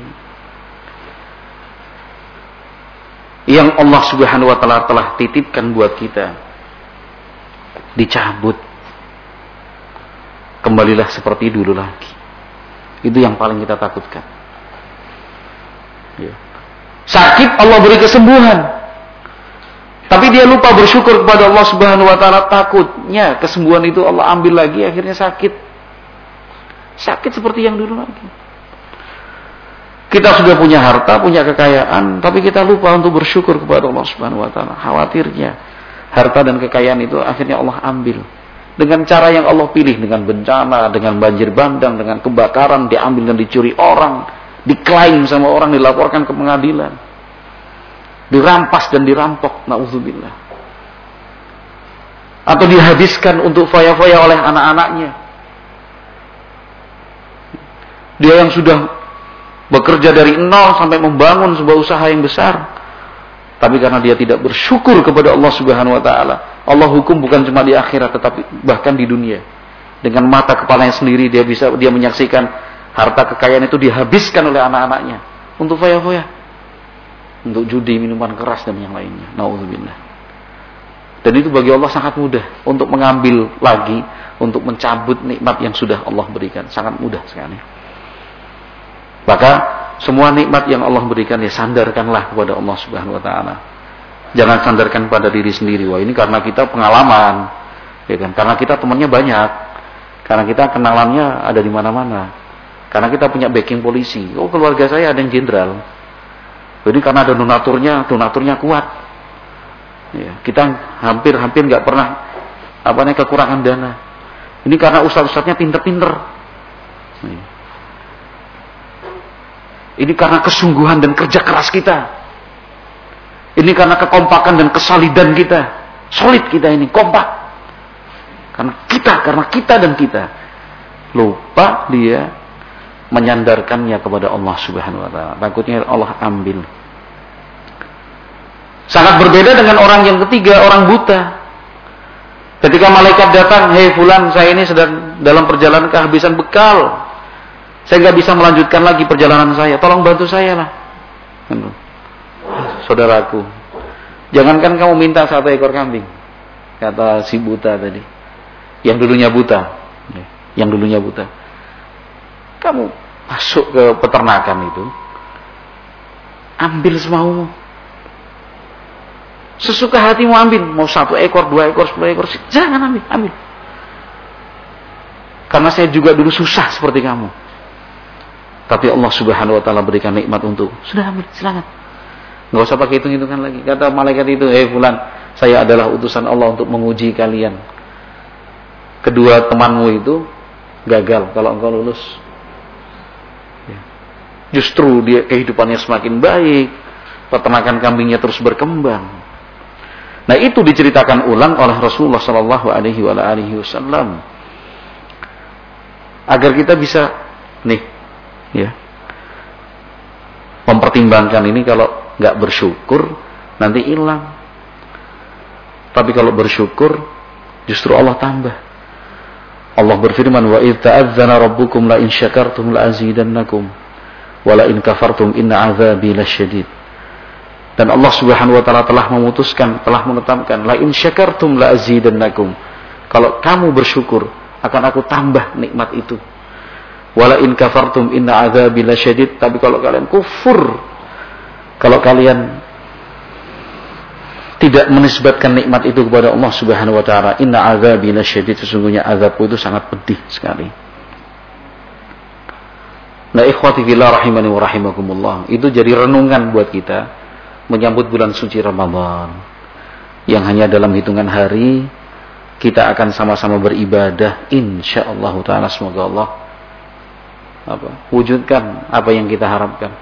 Yang Allah Subhanahu wa taala telah titipkan buat kita dicabut. Kembalilah seperti dulu lagi. Itu yang paling kita takutkan. Ya. Sakit Allah beri kesembuhan. Tapi dia lupa bersyukur kepada Allah Subhanahu wa taala, takutnya kesembuhan itu Allah ambil lagi, akhirnya sakit. Sakit seperti yang dulu lagi. Kita sudah punya harta, punya kekayaan, tapi kita lupa untuk bersyukur kepada Allah Subhanahu wa taala. Khawatirnya harta dan kekayaan itu akhirnya Allah ambil dengan cara yang Allah pilih, dengan bencana, dengan banjir bandang, dengan kebakaran, diambil dan dicuri orang, diklaim sama orang, dilaporkan ke pengadilan. Dirampas dan dirampok, na'udzubillah. Atau dihabiskan untuk foya-foya oleh anak-anaknya. Dia yang sudah bekerja dari nol sampai membangun sebuah usaha yang besar, tapi karena dia tidak bersyukur kepada Allah Subhanahu wa taala, Allah hukum bukan cuma di akhirat tetapi bahkan di dunia. Dengan mata kepalanya sendiri dia bisa dia menyaksikan harta kekayaan itu dihabiskan oleh anak-anaknya untuk foya-foya, untuk judi, minuman keras dan yang lainnya. Nauzubillah. Dan itu bagi Allah sangat mudah untuk mengambil lagi, untuk mencabut nikmat yang sudah Allah berikan. Sangat mudah sekali. Maka semua nikmat yang Allah berikan ya sandarkanlah kepada Allah Subhanahu wa taala. Jangan sandarkan pada diri sendiri. Wah, ini karena kita pengalaman, ya kan? Karena kita temannya banyak. Karena kita kenalannya ada di mana-mana. Karena kita punya backing polisi. Oh, keluarga saya ada yang jenderal. Jadi karena ada donaturnya, donaturnya kuat. Ya, kita hampir-hampir nggak pernah apa namanya kekurangan dana. Ini karena ustaz-ustaznya pinter-pinter. Ya. Ini karena kesungguhan dan kerja keras kita. Ini karena kekompakan dan kesolidan kita. Solid kita ini, kompak. Karena kita, karena kita dan kita. Lupa dia menyandarkannya kepada Allah Subhanahu wa taala. Takutnya Allah ambil. Sangat berbeda dengan orang yang ketiga, orang buta. Ketika malaikat datang, hei fulan, saya ini sedang dalam perjalanan kehabisan bekal. Saya nggak bisa melanjutkan lagi perjalanan saya. Tolong bantu saya lah. Saudaraku, jangankan kamu minta satu ekor kambing, kata si buta tadi, yang dulunya buta, yang dulunya buta. Kamu masuk ke peternakan itu, ambil semaumu. Sesuka hatimu ambil, mau satu ekor, dua ekor, sepuluh ekor, jangan ambil, ambil. Karena saya juga dulu susah seperti kamu. Tapi Allah Subhanahu wa taala berikan nikmat untuk, sudah ambil, silakan. Enggak usah pakai hitung-hitungan lagi. Kata malaikat itu, "Eh fulan, saya adalah utusan Allah untuk menguji kalian. Kedua temanmu itu gagal kalau engkau lulus." Ya. Justru dia kehidupannya semakin baik, peternakan kambingnya terus berkembang. Nah, itu diceritakan ulang oleh Rasulullah sallallahu alaihi wasallam agar kita bisa nih ya mempertimbangkan ini. Kalau nggak bersyukur nanti hilang, tapi kalau bersyukur justru Allah tambah. Allah berfirman, wa idz ta'adzana rabbukum la in syakartum la azidannakum wa la in kafartum inna 'adzabi lasyadid. Dan Allah Subhanahu wa taala telah memutuskan, telah menetapkan, la in syakartum la azidannakum. Kalau kamu bersyukur, akan aku tambah nikmat itu. Wala in kafartum inna 'adzabi lasyadid. Tapi kalau kalian kufur, kalau kalian tidak menisbatkan nikmat itu kepada Allah Subhanahu wa taala, inna 'adzabi lasyadid, sesungguhnya azabku itu sangat pedih sekali. Nah, ikhwati fillah rahimani wa rahimakumullah, itu jadi renungan buat kita menyambut bulan suci Ramadan yang hanya dalam hitungan hari kita akan sama-sama beribadah insyaallah taala. Semoga Allah apa wujudkan apa yang kita harapkan.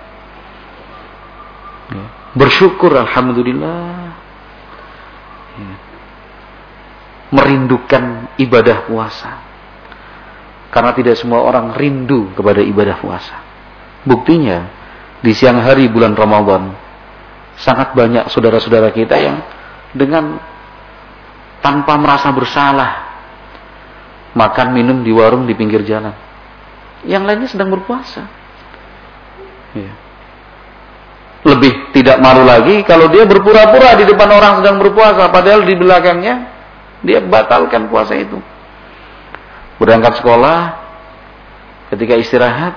Ya. Bersyukur alhamdulillah. Ya. Merindukan ibadah puasa. Karena tidak semua orang rindu kepada ibadah puasa. Buktinya di siang hari bulan Ramadan sangat banyak saudara-saudara kita yang dengan tanpa merasa bersalah makan minum di warung di pinggir jalan. Yang lainnya sedang berpuasa. Ya. Lebih tidak malu lagi kalau dia berpura-pura di depan orang sedang berpuasa, padahal di belakangnya dia batalkan puasa itu. Berangkat sekolah, ketika istirahat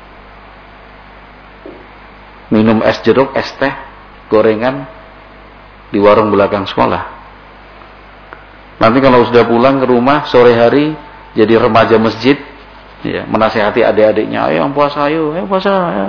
minum es jeruk, es teh, gorengan di warung belakang sekolah. Nanti kalau sudah pulang ke rumah sore hari jadi remaja masjid, ya, menasihati adik-adiknya, ayo puasa, ayo, ayo puasa. Ayo.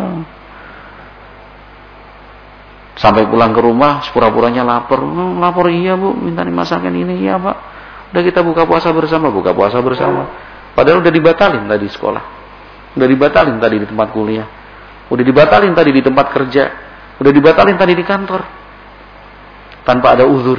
Sampai pulang ke rumah sepura-puranya lapar. Oh, lapar iya bu, minta dimasakin ini, iya pak. Udah kita buka puasa bersama, buka puasa bersama. Padahal udah dibatalin tadi sekolah, udah dibatalin tadi di tempat kuliah, udah dibatalin tadi di tempat kerja. Udah dibatalin tadi di kantor tanpa ada uzur.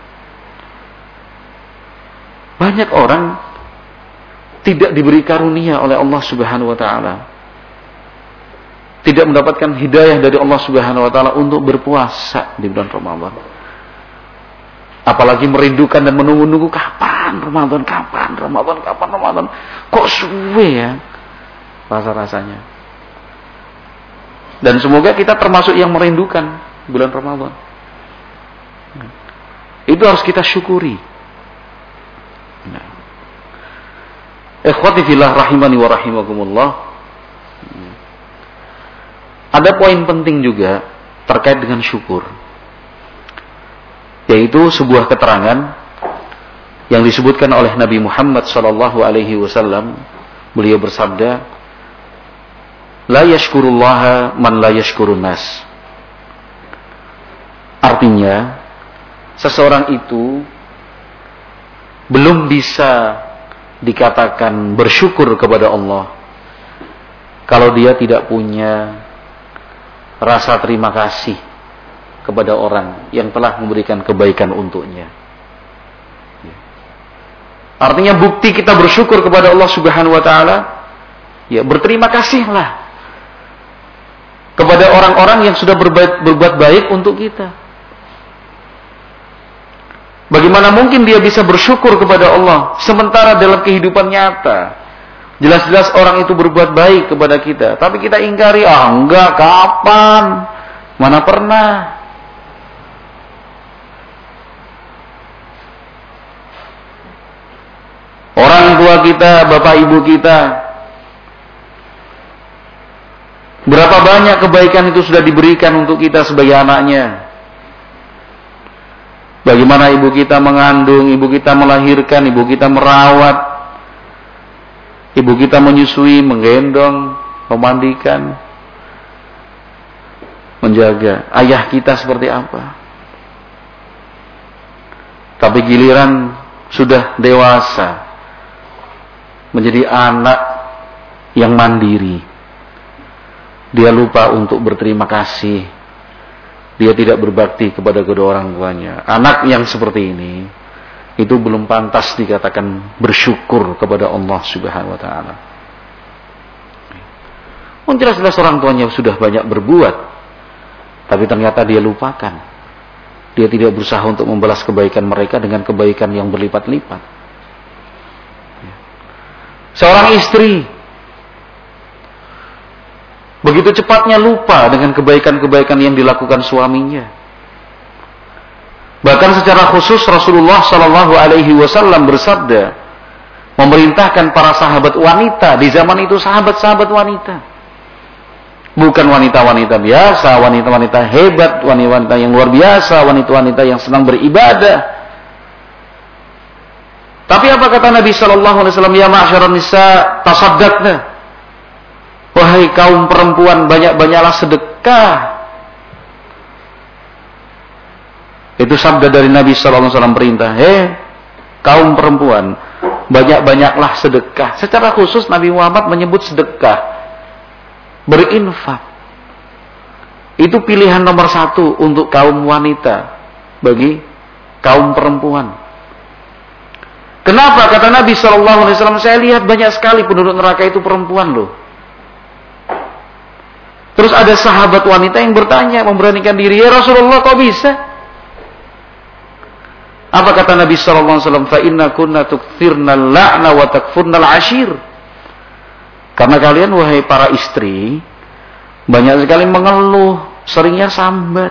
Banyak orang tidak diberi karunia oleh Allah Subhanahu wa taala, tidak mendapatkan hidayah dari Allah Subhanahu wa taala untuk berpuasa di bulan Ramadan. Apalagi merindukan dan menunggu-nunggu kapan Ramadan, kapan Ramadan, kapan Ramadan. Kok suwe ya rasa-rasanya. Dan semoga kita termasuk yang merindukan bulan Ramadan. Itu harus kita syukuri. Nah. Ikhwati fillah rahimani wa rahimakumullah. Ada poin penting juga terkait dengan syukur. Yaitu sebuah keterangan yang disebutkan oleh Nabi Muhammad sallallahu alaihi wasallam. Beliau bersabda, la yashkurullaha man la yashkurun nas. Artinya, seseorang itu belum bisa dikatakan bersyukur kepada Allah kalau dia tidak punya rasa terima kasih kepada orang yang telah memberikan kebaikan untuknya. Artinya bukti kita bersyukur kepada Allah Subhanahu wa taala, ya berterima kasihlah kepada orang-orang yang sudah berbuat, berbuat baik untuk kita. Bagaimana mungkin dia bisa bersyukur kepada Allah sementara dalam kehidupan nyata jelas-jelas orang itu berbuat baik kepada kita, tapi kita ingkari, ah enggak, kapan, mana pernah. Orang tua kita, bapak ibu kita, berapa banyak kebaikan itu sudah diberikan untuk kita sebagai anaknya. Bagaimana ibu kita mengandung, ibu kita melahirkan, ibu kita merawat, ibu kita menyusui, menggendong, memandikan, menjaga. Ayah kita seperti apa? Tapi giliran sudah dewasa, menjadi anak yang mandiri, dia lupa untuk berterima kasih. Dia tidak berbakti kepada kedua orang tuanya. Anak yang seperti ini itu belum pantas dikatakan bersyukur kepada Allah Subhanahu wa taala. Mungkin jelas-jelas orang tuanya sudah banyak berbuat, tapi ternyata dia lupakan. Dia tidak berusaha untuk membalas kebaikan mereka dengan kebaikan yang berlipat-lipat. Seorang istri begitu cepatnya lupa dengan kebaikan-kebaikan yang dilakukan suaminya. Bahkan secara khusus Rasulullah Shallallahu Alaihi Wasallam bersabda, memerintahkan para sahabat wanita di zaman itu, sahabat-sahabat wanita, bukan wanita-wanita biasa, wanita-wanita hebat, wanita-wanita yang luar biasa, wanita-wanita yang senang beribadah. Tapi apa kata Nabi Shallallahu Alaihi Wasallam? Ya ma'syaran nisa, tasaddaqna. Wahai kaum perempuan, banyak-banyaklah sedekah. Itu sabda dari Nabi Sallallahu Alaihi Wasallam, perintah. Hei, kaum perempuan, banyak-banyaklah sedekah. Secara khusus Nabi Muhammad menyebut sedekah, berinfak. Itu pilihan nomor satu untuk kaum wanita, bagi kaum perempuan. Kenapa? Kata Nabi Sallallahu Alaihi Wasallam, saya lihat banyak sekali penduduk neraka itu perempuan loh. Terus ada sahabat wanita yang bertanya, memberanikan diri, ya Rasulullah, kok bisa? Apa kata Nabi Sallallahu Alaihi Wasallam? Fa inna kunna tukthirna la'na wa takfurnal ashir. Karena kalian wahai para istri banyak sekali mengeluh, seringnya sambat.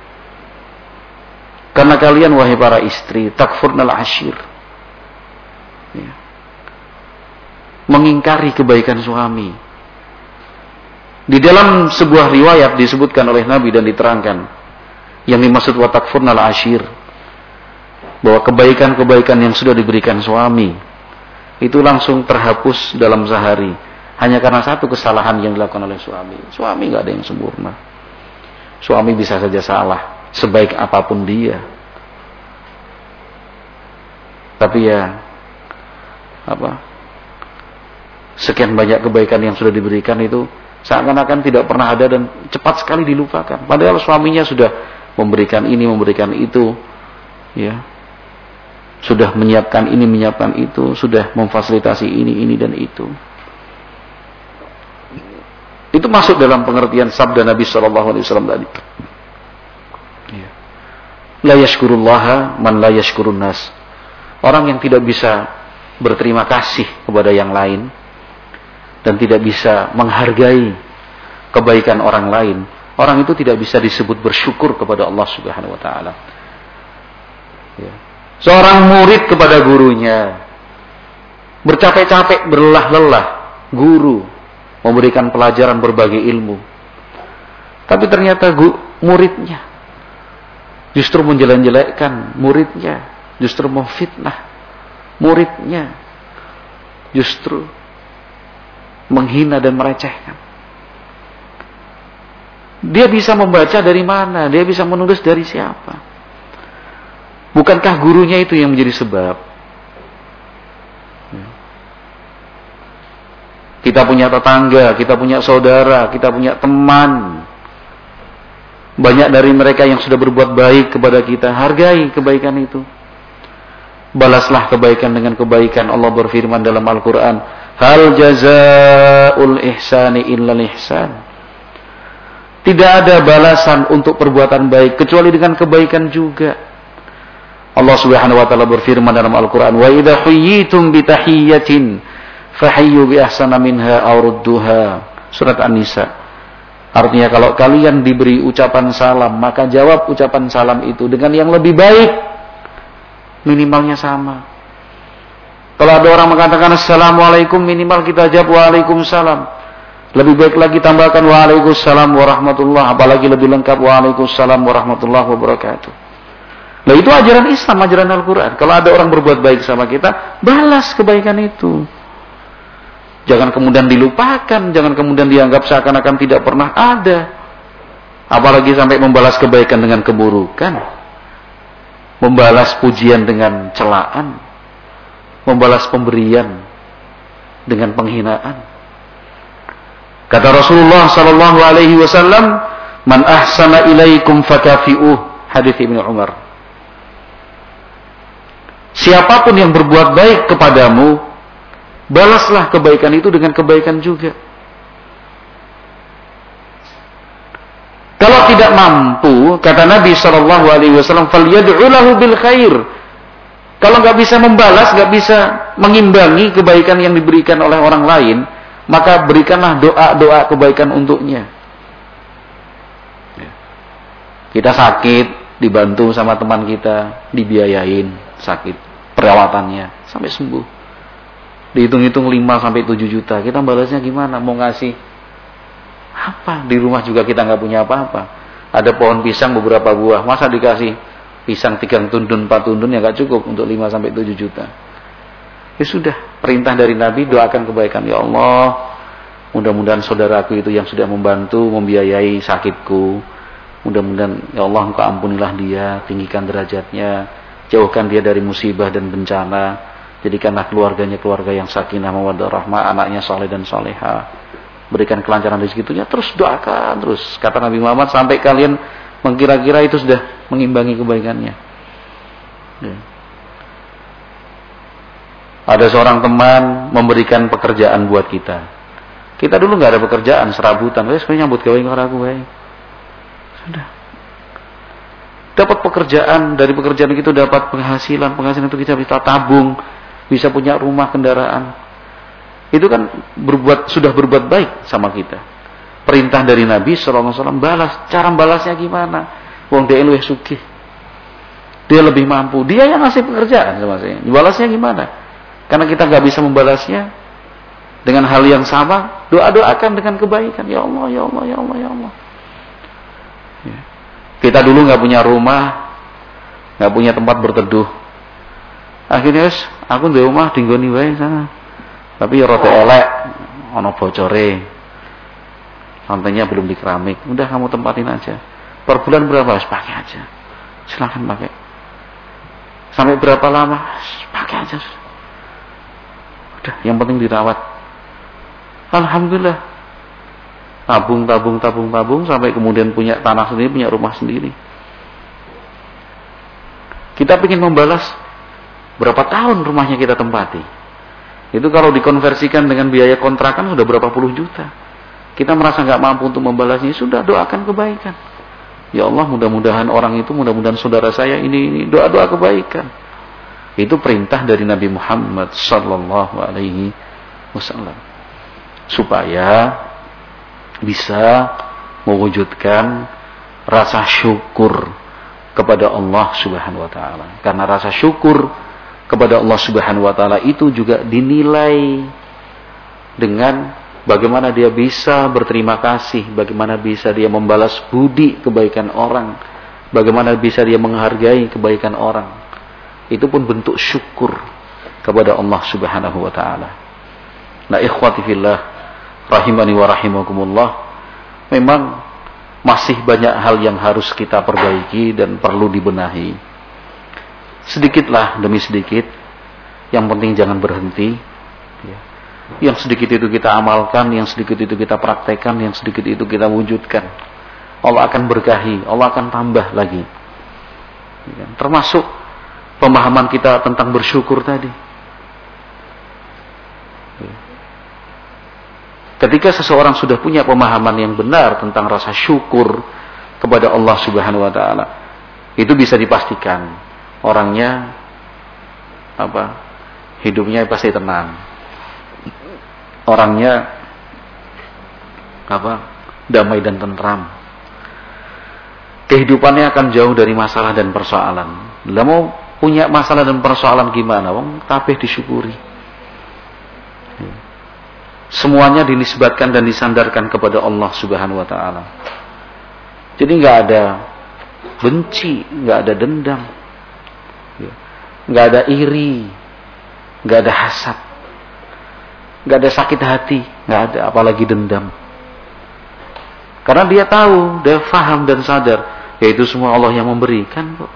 Karena kalian wahai para istri takfurnal ashir, ya, mengingkari kebaikan suami. Di dalam sebuah riwayat disebutkan oleh Nabi dan diterangkan yang dimaksud wa takfurnal ashir, bahwa kebaikan-kebaikan yang sudah diberikan suami itu langsung terhapus dalam sehari hanya karena satu kesalahan yang dilakukan oleh suami. Suami nggak ada yang sempurna. Suami bisa saja salah sebaik apapun dia. Tapi ya apa? Sekian banyak kebaikan yang sudah diberikan itu seakan-akan tidak pernah ada dan cepat sekali dilupakan. Padahal suaminya sudah memberikan ini, memberikan itu, ya, sudah menyiapkan ini, menyiapkan itu, sudah memfasilitasi ini, ini dan itu. Itu masuk dalam pengertian sabda Nabi Shallallahu Alaihi Wasallam tadi. Ya. La yashkurullaha man la yashkurun nas. Orang yang tidak bisa berterima kasih kepada yang lain dan tidak bisa menghargai kebaikan orang lain, orang itu tidak bisa disebut bersyukur kepada Allah Subhanahu wa taala. Ya. Seorang murid kepada gurunya, bercapek-capek, berlelah-lelah, guru memberikan pelajaran berbagai ilmu. Tapi ternyata gu, muridnya justru menjelek-jelekkan muridnya, justru memfitnah muridnya, justru menghina dan merecehkan. Dia bisa membaca dari mana? Dia bisa menulis dari siapa? Bukankah gurunya itu yang menjadi sebab? Kita punya tetangga, kita punya saudara, kita punya teman. Banyak dari mereka yang sudah berbuat baik kepada kita. Hargai kebaikan itu. Balaslah kebaikan dengan kebaikan. Allah berfirman dalam Al-Quran, hal jazaa'ul ihsani illal ihsan. Tidak ada balasan untuk perbuatan baik kecuali dengan kebaikan juga. Allah Subhanahu wa taala berfirman dalam Al-Qur'an, "Wa idza huyyitum bi tahiyyatin fahayyu bi ahsana minha aw rudduha." Surat An-Nisa. Artinya kalau kalian diberi ucapan salam, maka jawab ucapan salam itu dengan yang lebih baik. Minimalnya sama. Kalau ada orang mengatakan assalamualaikum, minimal kita jawab waalaikumsalam. Lebih baik lagi tambahkan waalaikumsalam warahmatullahi, apalagi lebih lengkap waalaikumsalam warahmatullahi wabarakatuh. Nah itu ajaran Islam, ajaran Al-Quran. Kalau ada orang berbuat baik sama kita, balas kebaikan itu. Jangan kemudian dilupakan, jangan kemudian dianggap seakan-akan tidak pernah ada. Apalagi sampai membalas kebaikan dengan keburukan. Membalas pujian dengan celaan. Membalas pemberian dengan penghinaan. Kata Rasulullah sallallahu alaihi wasallam, "Man ahsana ilaikum fakafi'uh." Hadis Ibnu Umar. Siapapun yang berbuat baik kepadamu, balaslah kebaikan itu dengan kebaikan juga. Kalau tidak mampu, kata Nabi shallallahu alaihi wasallam, "Falyad'u lahu bil khair." Kalau nggak bisa membalas, nggak bisa mengimbangi kebaikan yang diberikan oleh orang lain, maka berikanlah doa-doa kebaikan untuknya. Kita sakit, dibantu sama teman kita, dibiayain sakit, perawatannya sampai sembuh. Dihitung-hitung lima sampai tujuh juta. Kita balasnya gimana? Mau ngasih apa? Di rumah juga kita nggak punya apa-apa. Ada pohon pisang beberapa buah. Masa dikasih pisang tiga tundun, empat tundun ya nggak cukup untuk lima sampai tujuh juta. Ya sudah, perintah dari Nabi, doakan kebaikan. Ya Allah, mudah-mudahan saudaraku itu yang sudah membantu membiayai sakitku, mudah-mudahan ya Allah Engkau ampunilah dia, tinggikan derajatnya, jauhkan dia dari musibah dan bencana, jadikanlah keluarganya keluarga yang sakinah mawaddah rahmah, anaknya soleh dan soleha, berikan kelancaran rezeki itu. Ya terus doakan terus, kata Nabi Muhammad, sampai kalian mengkira-kira itu sudah mengimbangi kebaikannya. Ya. Ada seorang teman memberikan pekerjaan buat kita. Kita dulu nggak ada pekerjaan, serabutan. Wes kayaknya nyambut gawe karo aku wae. Sudah. Dapat pekerjaan, dari pekerjaan itu dapat penghasilan, penghasilan itu kita bisa tabung, bisa punya rumah, kendaraan. Itu kan berbuat, sudah berbuat baik sama kita. Perintah dari Nabi shallallahu alaihi wasallam, balas. Cara balasnya gimana? Wong dia luwih sugih. Dia lebih mampu. Dia yang ngasih pekerjaan sama saya. Balasnya gimana? Karena kita nggak bisa membalasnya dengan hal yang sama, doa-doakan dengan kebaikan. Ya Allah, ya Allah, ya Allah, ya Allah. Ya. Kita dulu nggak punya rumah, nggak punya tempat berteduh. Akhirnya wis, aku di rumah dinggoni wae sana. Tapi ya rada elek, ono bocore. Lantainya belum di keramik. Udah kamu tempatin aja. Per bulan berapa? Wis pakai aja. Silakan pakai. Sampai berapa lama? Pakai aja. Yang penting dirawat. Alhamdulillah. Tabung, tabung, tabung, tabung sampai kemudian punya tanah sendiri, punya rumah sendiri. Kita ingin membalas berapa tahun rumahnya kita tempati. Itu kalau dikonversikan dengan biaya kontrakan sudah berapa puluh juta. Kita merasa nggak mampu untuk membalasnya, sudah doakan kebaikan. Ya Allah, mudah-mudahan orang itu, mudah-mudahan saudara saya ini, ini doa-doa kebaikan. Itu perintah dari Nabi Muhammad sallallahu alaihi wasallam. Supaya bisa mewujudkan rasa syukur kepada Allah Subhanahu wa taala. Karena rasa syukur kepada Allah Subhanahu wa taala itu juga dinilai dengan bagaimana dia bisa berterima kasih, bagaimana bisa dia membalas budi kebaikan orang, bagaimana bisa dia menghargai kebaikan orang. Itu pun bentuk syukur kepada Allah Subhanahu wa taala. Nah, ikhwati fillah rahimani wa rahimakumullah, memang masih banyak hal yang harus kita perbaiki dan perlu dibenahi. Sedikitlah demi sedikit, yang penting jangan berhenti. Yang sedikit itu kita amalkan, yang sedikit itu kita praktekkan, yang sedikit itu kita wujudkan. Allah akan berkahi, Allah akan tambah lagi. Termasuk pemahaman kita tentang bersyukur tadi. Ketika seseorang sudah punya pemahaman yang benar tentang rasa syukur kepada Allah Subhanahu wa taala, itu bisa dipastikan orangnya apa? Hidupnya pasti tenang. Orangnya apa? Damai dan tentram. Kehidupannya akan jauh dari masalah dan persoalan. Lah mau punya masalah dan persoalan gimana? Wong kabeh disyukuri. Semuanya dinisbatkan dan disandarkan kepada Allah Subhanahu wa taala. Jadi enggak ada benci, enggak ada dendam. Enggak ada iri, enggak ada hasad. Enggak ada sakit hati, enggak ada apalagi dendam. Karena dia tahu, dia faham dan sadar, yaitu semua Allah yang memberikan kok.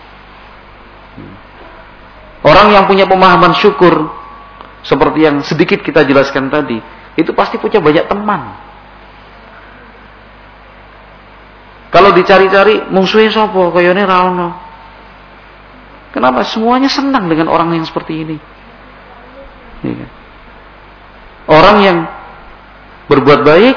Orang yang punya pemahaman syukur, seperti yang sedikit kita jelaskan tadi, itu pasti punya banyak teman. Kalau dicari-cari, musuhnya sapa? Kayane ra ono. Kenapa? Semuanya senang dengan orang yang seperti ini. Orang yang berbuat baik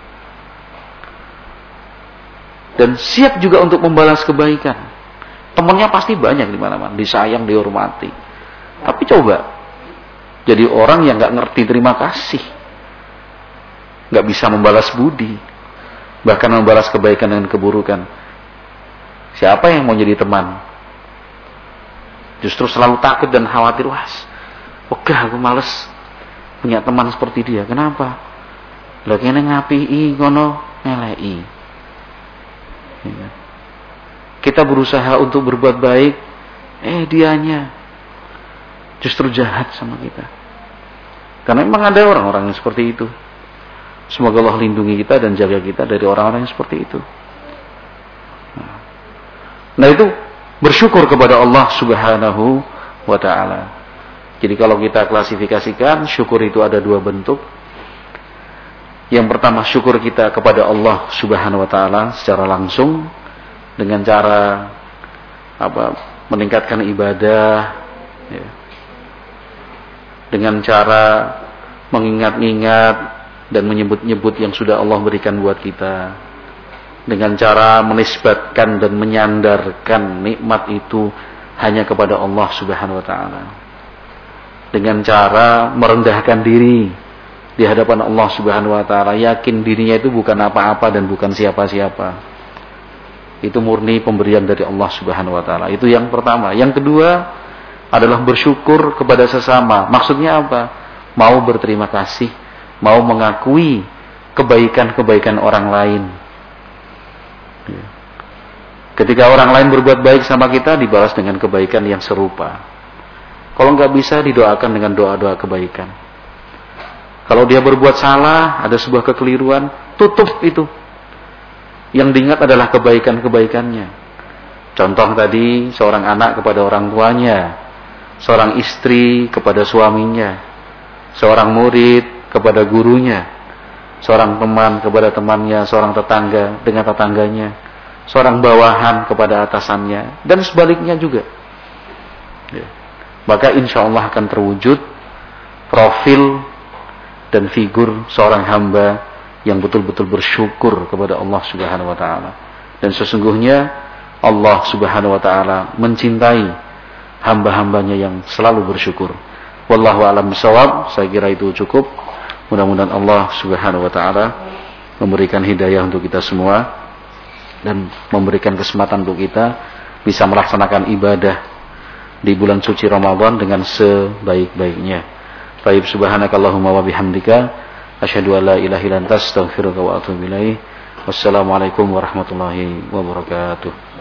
dan siap juga untuk membalas kebaikan. Temannya pasti banyak di mana-mana, disayang, dihormati. Tapi coba jadi orang yang nggak ngerti terima kasih, nggak bisa membalas budi, bahkan membalas kebaikan dengan keburukan. Siapa yang mau jadi teman? Justru selalu takut dan khawatir. Wah, ogah aku males punya teman seperti dia. Kenapa? Lah kene ngapii ngono ngeleki. Kita berusaha untuk berbuat baik, eh dianya justru jahat sama kita. Karena memang ada orang-orang yang seperti itu. Semoga Allah lindungi kita dan jaga kita dari orang-orang yang seperti itu. Nah itu bersyukur kepada Allah Subhanahu wa ta'ala. Jadi kalau kita klasifikasikan, syukur itu ada dua bentuk. Yang pertama, syukur kita kepada Allah Subhanahu wa ta'ala secara langsung dengan cara apa? Meningkatkan ibadah, ya. Dengan cara mengingat-ingat dan menyebut-nyebut yang sudah Allah berikan buat kita, dengan cara menisbatkan dan menyandarkan nikmat itu hanya kepada Allah Subhanahu wa ta'ala, dengan cara merendahkan diri di hadapan Allah Subhanahu wa ta'ala, yakin dirinya itu bukan apa-apa dan bukan siapa-siapa. Itu murni pemberian dari Allah Subhanahu wa ta'ala. Itu yang pertama. Yang kedua adalah bersyukur kepada sesama. Maksudnya apa? Mau berterima kasih, mau mengakui kebaikan-kebaikan orang lain. Ketika orang lain berbuat baik sama kita, dibalas dengan kebaikan yang serupa. Kalau nggak bisa, didoakan dengan doa-doa kebaikan. Kalau dia berbuat salah, ada sebuah kekeliruan, tutup itu. Yang diingat adalah kebaikan-kebaikannya. Contoh tadi, seorang anak kepada orang tuanya, seorang istri kepada suaminya, seorang murid kepada gurunya, seorang teman kepada temannya, seorang tetangga dengan tetangganya, seorang bawahan kepada atasannya, dan sebaliknya juga. Ya. Maka insya Allah akan terwujud profil dan figur seorang hamba yang betul-betul bersyukur kepada Allah Subhanahu wa ta'ala. Dan sesungguhnya Allah Subhanahu wa ta'ala mencintai hamba-hambanya yang selalu bersyukur. Wallahu a'lam bishawab. Saya kira itu cukup. Mudah-mudahan Allah Subhanahu wa ta'ala memberikan hidayah untuk kita semua dan memberikan kesempatan untuk kita bisa melaksanakan ibadah di bulan suci Ramadan dengan sebaik-baiknya. Baik, subhanakallahumma wa bihamdika asyhadu an la ilaha illa anta astaghfiruka wa atubu ilaik. Wassalamualaikum warahmatullahi wabarakatuh.